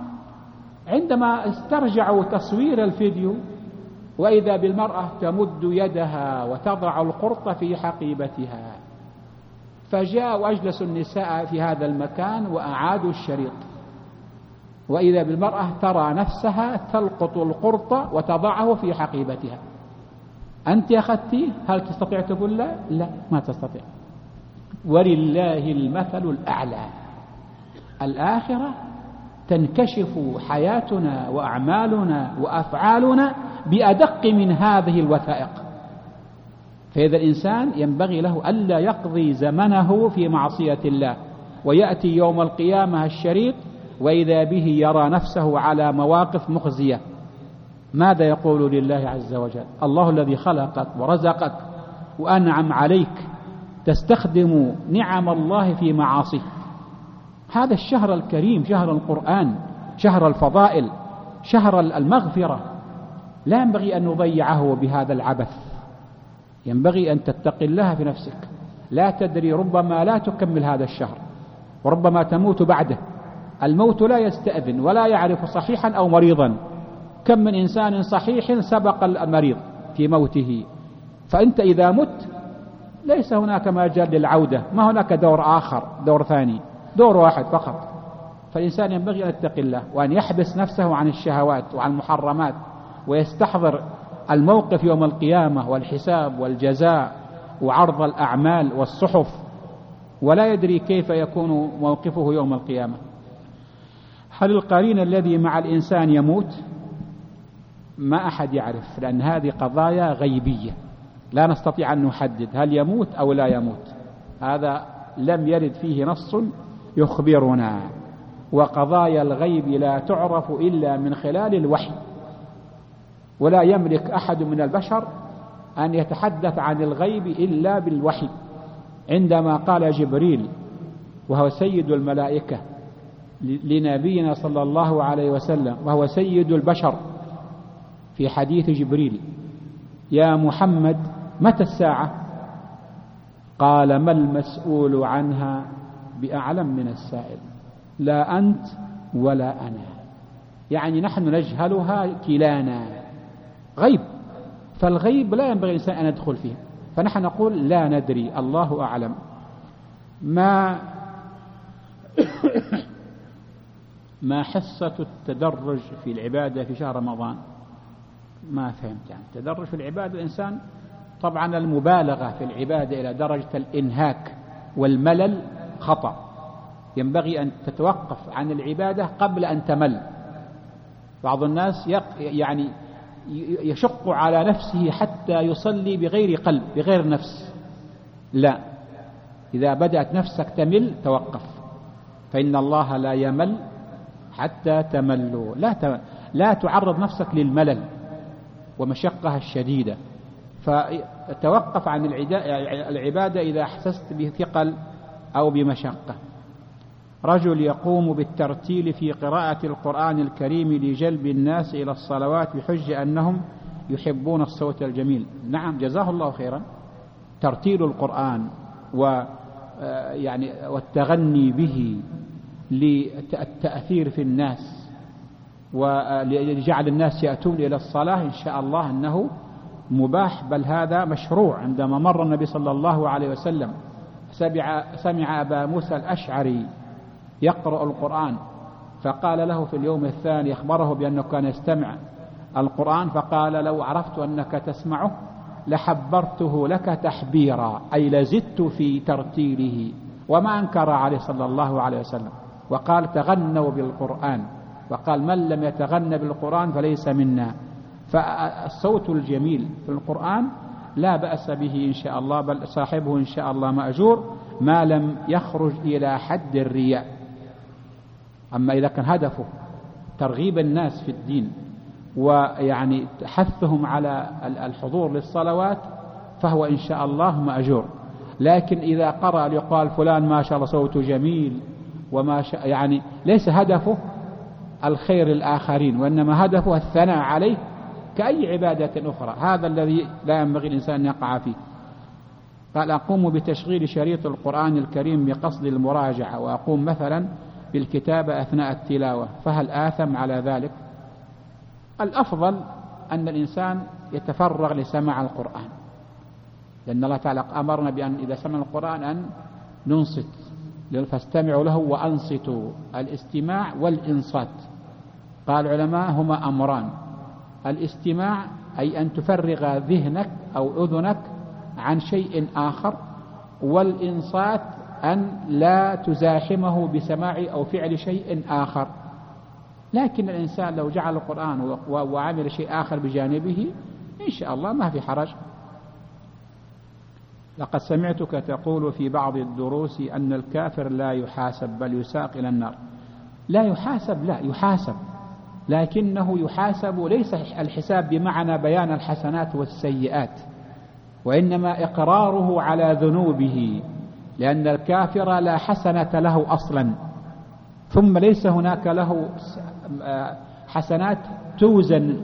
عندما استرجعوا تصوير الفيديو وإذا بالمرأة تمد يدها وتضع القرط في حقيبتها، فجاء وأجلس النساء في هذا المكان وأعادوا الشريط، وإذا بالمرأة ترى نفسها تلقط القرط وتضعه في حقيبتها. أنت أخذتيه، هل تستطيع تقول لا؟ لا، ما تستطيع. ولله المثل الأعلى. الآخرة تنكشف حياتنا وأعمالنا وأفعالنا بأدق من هذه الوثائق. فإذا الإنسان ينبغي له ألا يقضي زمنه في معصية الله، ويأتي يوم القيامة الشريط وإذا به يرى نفسه على مواقف مخزية. ماذا يقول لله عز وجل؟ الله الذي خلقك ورزقك وأنعم عليك تستخدم نعم الله في معاصيه. هذا الشهر الكريم، شهر القرآن، شهر الفضائل، شهر المغفرة، لا ينبغي أن نضيعه بهذا العبث. ينبغي أن تتقي الله في نفسك، لا تدري، ربما لا تكمل هذا الشهر وربما تموت بعده. الموت لا يستأذن ولا يعرف صحيحا أو مريضا. كم من إنسان صحيح سبق المريض في موته. فأنت إذا مت ليس هناك مجال للعودة، ما هناك دور آخر، دور ثاني، دور واحد فقط. فالإنسان ينبغي أن يتقي الله وأن يحبس نفسه عن الشهوات وعن المحرمات، ويستحضر الموقف يوم القيامة والحساب والجزاء وعرض الأعمال والصحف، ولا يدري كيف يكون موقفه يوم القيامة. هل القرين الذي مع الإنسان يموت؟ ما أحد يعرف، لأن هذه قضايا غيبية لا نستطيع أن نحدد هل يموت أو لا يموت. هذا لم يرد فيه نص يخبرنا، وقضايا الغيب لا تعرف إلا من خلال الوحي، ولا يملك أحد من البشر أن يتحدث عن الغيب إلا بالوحي. عندما قال جبريل وهو سيد الملائكة لنبينا صلى الله عليه وسلم وهو سيد البشر في حديث جبريل: يا محمد متى الساعة؟ قال: ما المسؤول عنها بأعلم من السائل، لا أنت ولا أنا. يعني نحن نجهلها كلانا، غيب. فالغيب لا ينبغي الإنسان أن يدخل فيه، فنحن نقول لا ندري، الله أعلم. ما حصة التدرج في العبادة في شهر رمضان؟ ما فهمت. يعني التدرج في العبادة، الإنسان طبعا المبالغة في العبادة إلى درجة الإنهاك والملل خطأ. ينبغي أن تتوقف عن العبادة قبل أن تمل. بعض الناس يعني يشق على نفسه حتى يصلي بغير قلب، بغير نفس. لا، إذا بدأت نفسك تمل توقف، فإن الله لا يمل حتى تملوا. لا تعرض نفسك للملل ومشقها الشديدة، فتوقف عن العبادة إذا أحسست بثقل أو بمشقة. رجل يقوم بالترتيل في قراءة القرآن الكريم لجلب الناس إلى الصلوات بحجة أنهم يحبون الصوت الجميل. نعم، جزاه الله خيرا. ترتيل القرآن والتغني به للتأثير في الناس ولجعل الناس يأتون إلى الصلاة، إن شاء الله أنه مباح، بل هذا مشروع. عندما مر النبي صلى الله عليه وسلم سمع أبا موسى الأشعري يقرأ القرآن، فقال له في اليوم الثاني، أخبره بأنه كان يستمع القرآن، فقال: لو عرفت أنك تسمعه لحبرته لك تحبيرا، أي لزدت في ترتيله. وما أنكر عليه صلى الله عليه وسلم، وقال: تغنوا بالقرآن، وقال: من لم يتغنى بالقرآن فليس منا. فالصوت الجميل في القرآن لا بأس به إن شاء الله، بل صاحبه إن شاء الله مأجور ما لم يخرج إلى حد الرياء. أما إذا كان هدفه ترغيب الناس في الدين ويعني حثهم على الحضور للصلوات فهو إن شاء الله مأجور. لكن إذا قرأ ليقال فلان ما شاء الله صوته جميل وما يعني ليس هدفه الخير للآخرين، وإنما هدفه الثناء عليه كأي عبادة أخرى، هذا الذي لا ينبغي الإنسان أن يقع فيه. قال: أقوم بتشغيل شريط القرآن الكريم بقصد المراجعة، وأقوم مثلا بالكتابة أثناء التلاوة، فهل آثم على ذلك؟ الأفضل أن الإنسان يتفرغ لسماع القرآن، لأن الله تعالى أمرنا بأن إذا سمع القرآن أن ننصت، فاستمعوا له وأنصتوا. الاستماع والإنصات قال العلماء هما أمران: الاستماع أي أن تفرغ ذهنك أو أذنك عن شيء آخر، والإنصات أن لا تزاحمه بسماع أو فعل شيء آخر. لكن الإنسان لو جعل القرآن وعمل شيء آخر بجانبه إن شاء الله ما في حرج. لقد سمعتك تقول في بعض الدروس أن الكافر لا يحاسب بل يساق إلى النار. لا يحاسب، لا يحاسب، لكنه يحاسب ليس الحساب بمعنى بيان الحسنات والسيئات، وإنما إقراره على ذنوبه، لأن الكافر لا حسنة له أصلا، ثم ليس هناك له حسنات توزن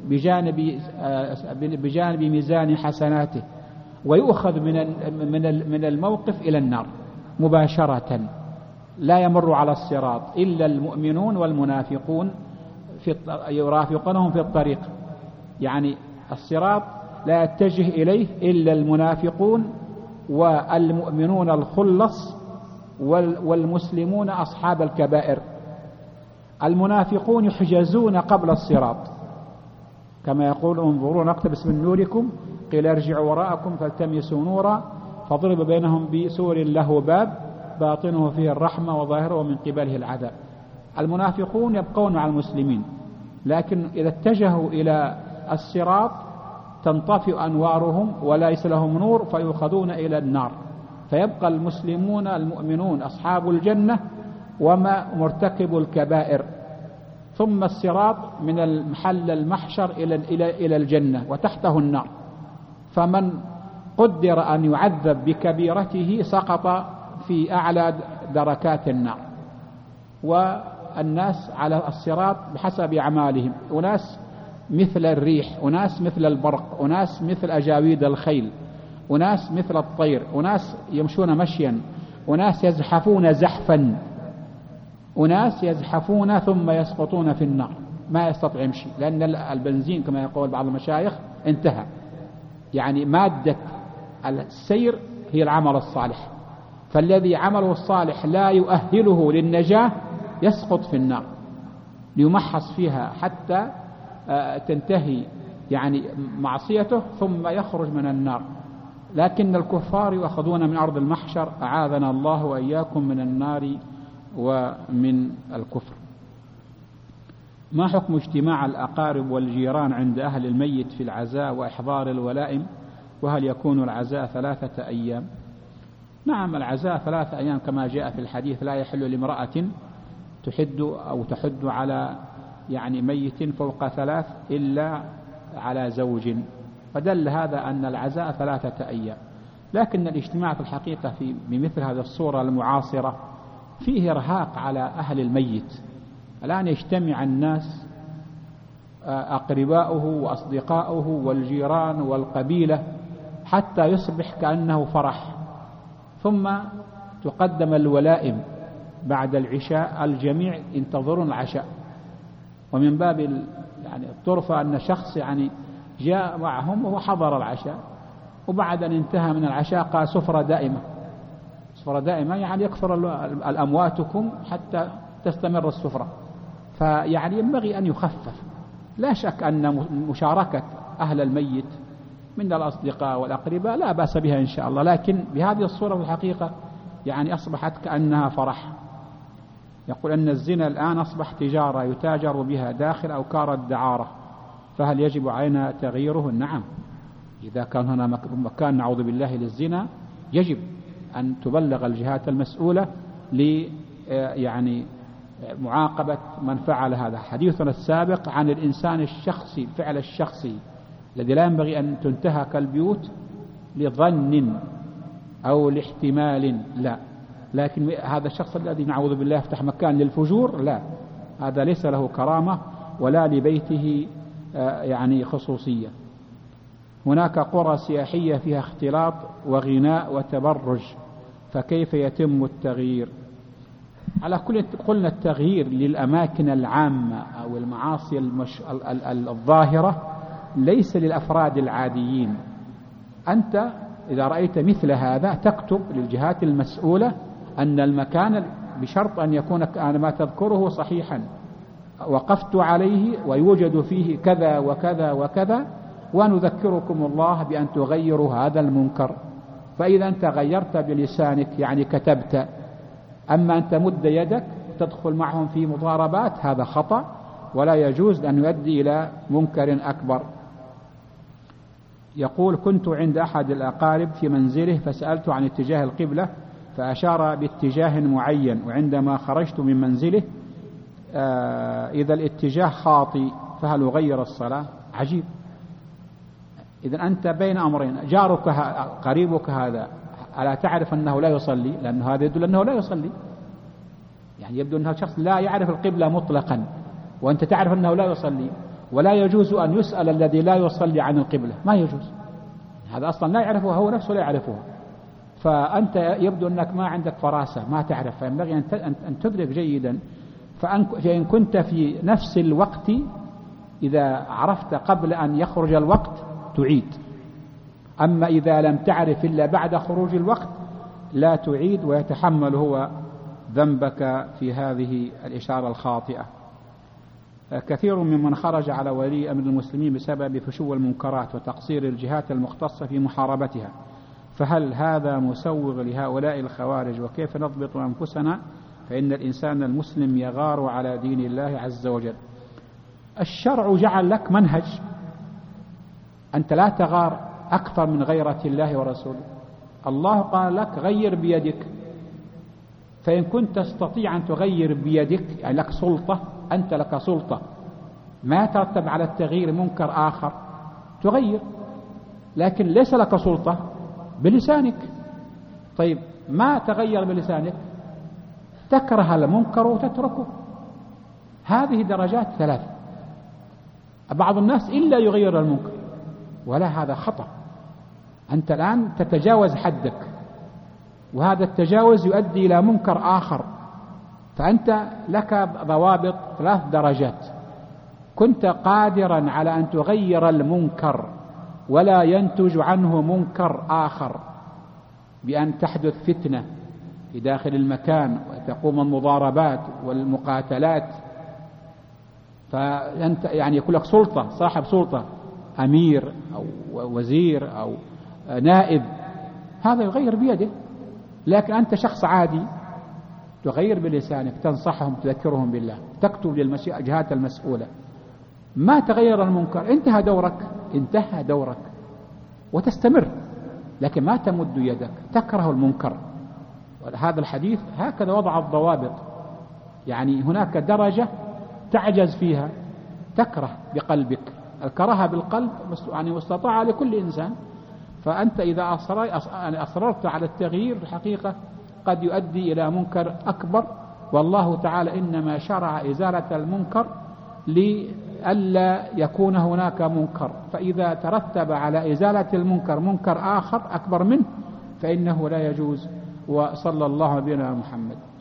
بجانب ميزان حسناته، ويؤخذ من الموقف إلى النار مباشرة، لا يمر على الصراط إلا المؤمنون والمنافقون يرافقونهم في الطريق. يعني الصراط لا يتجه إليه إلا المنافقون والمؤمنون الخلص والمسلمون أصحاب الكبائر. المنافقون يحجزون قبل الصراط، كما يقول: انظروا نقتبس من نوركم، قيل ارجعوا وراءكم فالتمسوا نورا فضرب بينهم بسور له باب باطنه فيه الرحمة وظاهره من قبله العذاب. المنافقون يبقون مع المسلمين، لكن إذا اتجهوا إلى الصراط تنطفئ أنوارهم وليس لهم نور فيؤخذون إلى النار، فيبقى المسلمون المؤمنون أصحاب الجنة وما مرتكب الكبائر. ثم الصراط من المحل المحشر إلى الجنة وتحته النار، فمن قدر أن يعذب بكبيرته سقط في أعلى دركات النار. والناس على الصراط بحسب أعمالهم، أناس مثل الريح، أناس مثل البرق، أناس مثل أجاويد الخيل، أناس مثل الطير، أناس يمشون مشيا، أناس يزحفون زحفا، أناس يزحفون ثم يسقطون في النار ما يستطيع يمشي، لأن البنزين كما يقول بعض المشايخ انتهى. يعني مادة السير هي العمل الصالح، فالذي عمله الصالح لا يؤهله للنجاة يسقط في النار ليمحص فيها حتى تنتهي يعني معصيته ثم يخرج من النار. لكن الكفار يأخذون من أرض المحشر، أعاذنا الله وإياكم من النار ومن الكفر. ما حكم اجتماع الأقارب والجيران عند أهل الميت في العزاء وإحضار الولائم؟ وهل يكون العزاء 3 أيام؟ نعم، العزاء 3 أيام كما جاء في الحديث: لا يحل لامرأة تحد على يعني ميت فوق 3 إلا على زوج، فدل هذا أن العزاء 3 أيام. لكن الاجتماع في الحقيقة بمثل هذه الصورة المعاصرة فيه إرهاق على أهل الميت. الآن يجتمع الناس أقرباؤه وأصدقاؤه والجيران والقبيلة حتى يصبح كأنه فرح، ثم تقدم الولائم بعد العشاء، الجميع ينتظرون العشاء. ومن باب يعني الطرفة أن شخص يعني جاء معهم وهو حضر العشاء، وبعد أن انتهى من العشاء قال: سفرة دائمة. سفرة دائمة يعني يكثر الأمواتكم حتى تستمر السفرة، فيعني ينبغي أن يخفف. لا شك أن مشاركة أهل الميت من الأصدقاء والأقرباء لا بأس بها إن شاء الله، لكن بهذه الصورة في الحقيقة يعني أصبحت كأنها فرح. يقول أن الزنا الآن أصبح تجارة يتاجر بها داخل أوكار الدعارة، فهل يجب علينا تغييره؟ نعم، إذا كان هنا مكان نعوذ بالله للزنا يجب أن تبلغ الجهات المسؤولة يعني معاقبة من فعل هذا. حديثنا السابق عن الإنسان الشخصي، الفعل الشخصي الذي لا ينبغي أن تنتهك البيوت لظن أو لاحتمال، لا، لكن هذا الشخص الذي نعوذ بالله يفتح مكان للفجور، لا، هذا ليس له كرامة ولا لبيته يعني خصوصية. هناك قرى سياحية فيها اختلاط وغناء وتبرج، فكيف يتم التغيير؟ على كل قلنا التغيير للأماكن العامة أو المعاصي الظاهرة ليس للأفراد العاديين. أنت إذا رأيت مثل هذا تكتب للجهات المسؤولة أن المكان بشرط أن يكون ما تذكره صحيحا، وقفت عليه ويوجد فيه كذا وكذا وكذا، ونذكركم الله بأن تغيروا هذا المنكر. فإذا أنت غيرت بلسانك يعني كتبت، أما أن تمد يدك تدخل معهم في مضاربات هذا خطأ ولا يجوز أن يؤدي إلى منكر أكبر. يقول: كنت عند أحد الأقارب في منزله فسألت عن اتجاه القبلة فأشار باتجاه معين، وعندما خرجت من منزله إذا الاتجاه خاطئ فهل أغير الصلاة؟ عجيب. إذن أنت بين أمرين، جارك قريبك هذا ألا تعرف أنه لا يصلي؟ لأنه هذا يدل أنه لا يصلي، يعني يبدو أنه شخص لا يعرف القبلة مطلقا وأنت تعرف أنه لا يصلي، ولا يجوز أن يسأل الذي لا يصلي عن القبلة، ما يجوز، هذا أصلا لا يعرفها، هو نفسه لا يعرفها. فأنت يبدو أنك ما عندك فراسة، ما تعرف، فينبغي أن تدرك جيدا. فإن كنت في نفس الوقت إذا عرفت قبل أن يخرج الوقت تعيد، أما إذا لم تعرف إلا بعد خروج الوقت لا تعيد، ويتحمل هو ذنبك في هذه الإشارة الخاطئة. كثير ممن خرج على ولي أمر المسلمين بسبب فشو المنكرات وتقصير الجهات المختصة في محاربتها، فهل هذا مسوغ لهؤلاء الخوارج؟ وكيف نضبط أنفسنا فإن الإنسان المسلم يغار على دين الله عز وجل؟ الشرع جعل لك منهج، أنت لا تغار أكثر من غيرة الله ورسوله. الله قال لك غير بيدك، فإن كنت تستطيع أن تغير بيدك يعني لك سلطة، أنت لك سلطة ما ترتب على التغيير منكر آخر تغير، لكن ليس لك سلطة بلسانك. طيب ما تغير بلسانك، تكره المنكر وتتركه. هذه درجات ثلاث. بعض الناس إلا يغير المنكر، ولا، هذا خطأ. أنت الآن تتجاوز حدك، وهذا التجاوز يؤدي إلى منكر آخر. فأنت لك ضوابط 3 درجات. كنت قادرا على أن تغير المنكر ولا ينتج عنه منكر آخر بأن تحدث فتنة في داخل المكان وتقوم المضاربات والمقاتلات، فأنت يعني يكون لك سلطة، صاحب سلطة، أمير أو وزير أو نائب، هذا يغير بيده. لكن أنت شخص عادي تغير بلسانك، تنصحهم، تذكرهم بالله، تكتب للجهات المسؤولة، ما تغير المنكر، انتهى دورك وتستمر، لكن ما تمد يدك تكره المنكر. هذا الحديث هكذا وضع الضوابط، يعني هناك درجة تعجز فيها، تكره بقلبك، الكراهة بالقلب يعني مستطاعة لكل إنسان. فأنت إذا أصررت على التغيير الحقيقة قد يؤدي إلى منكر أكبر، والله تعالى إنما شرع إزالة المنكر لئلا يكون هناك منكر، فإذا ترتب على إزالة المنكر منكر آخر أكبر منه فإنه لا يجوز. وصلى الله على نبينا محمد.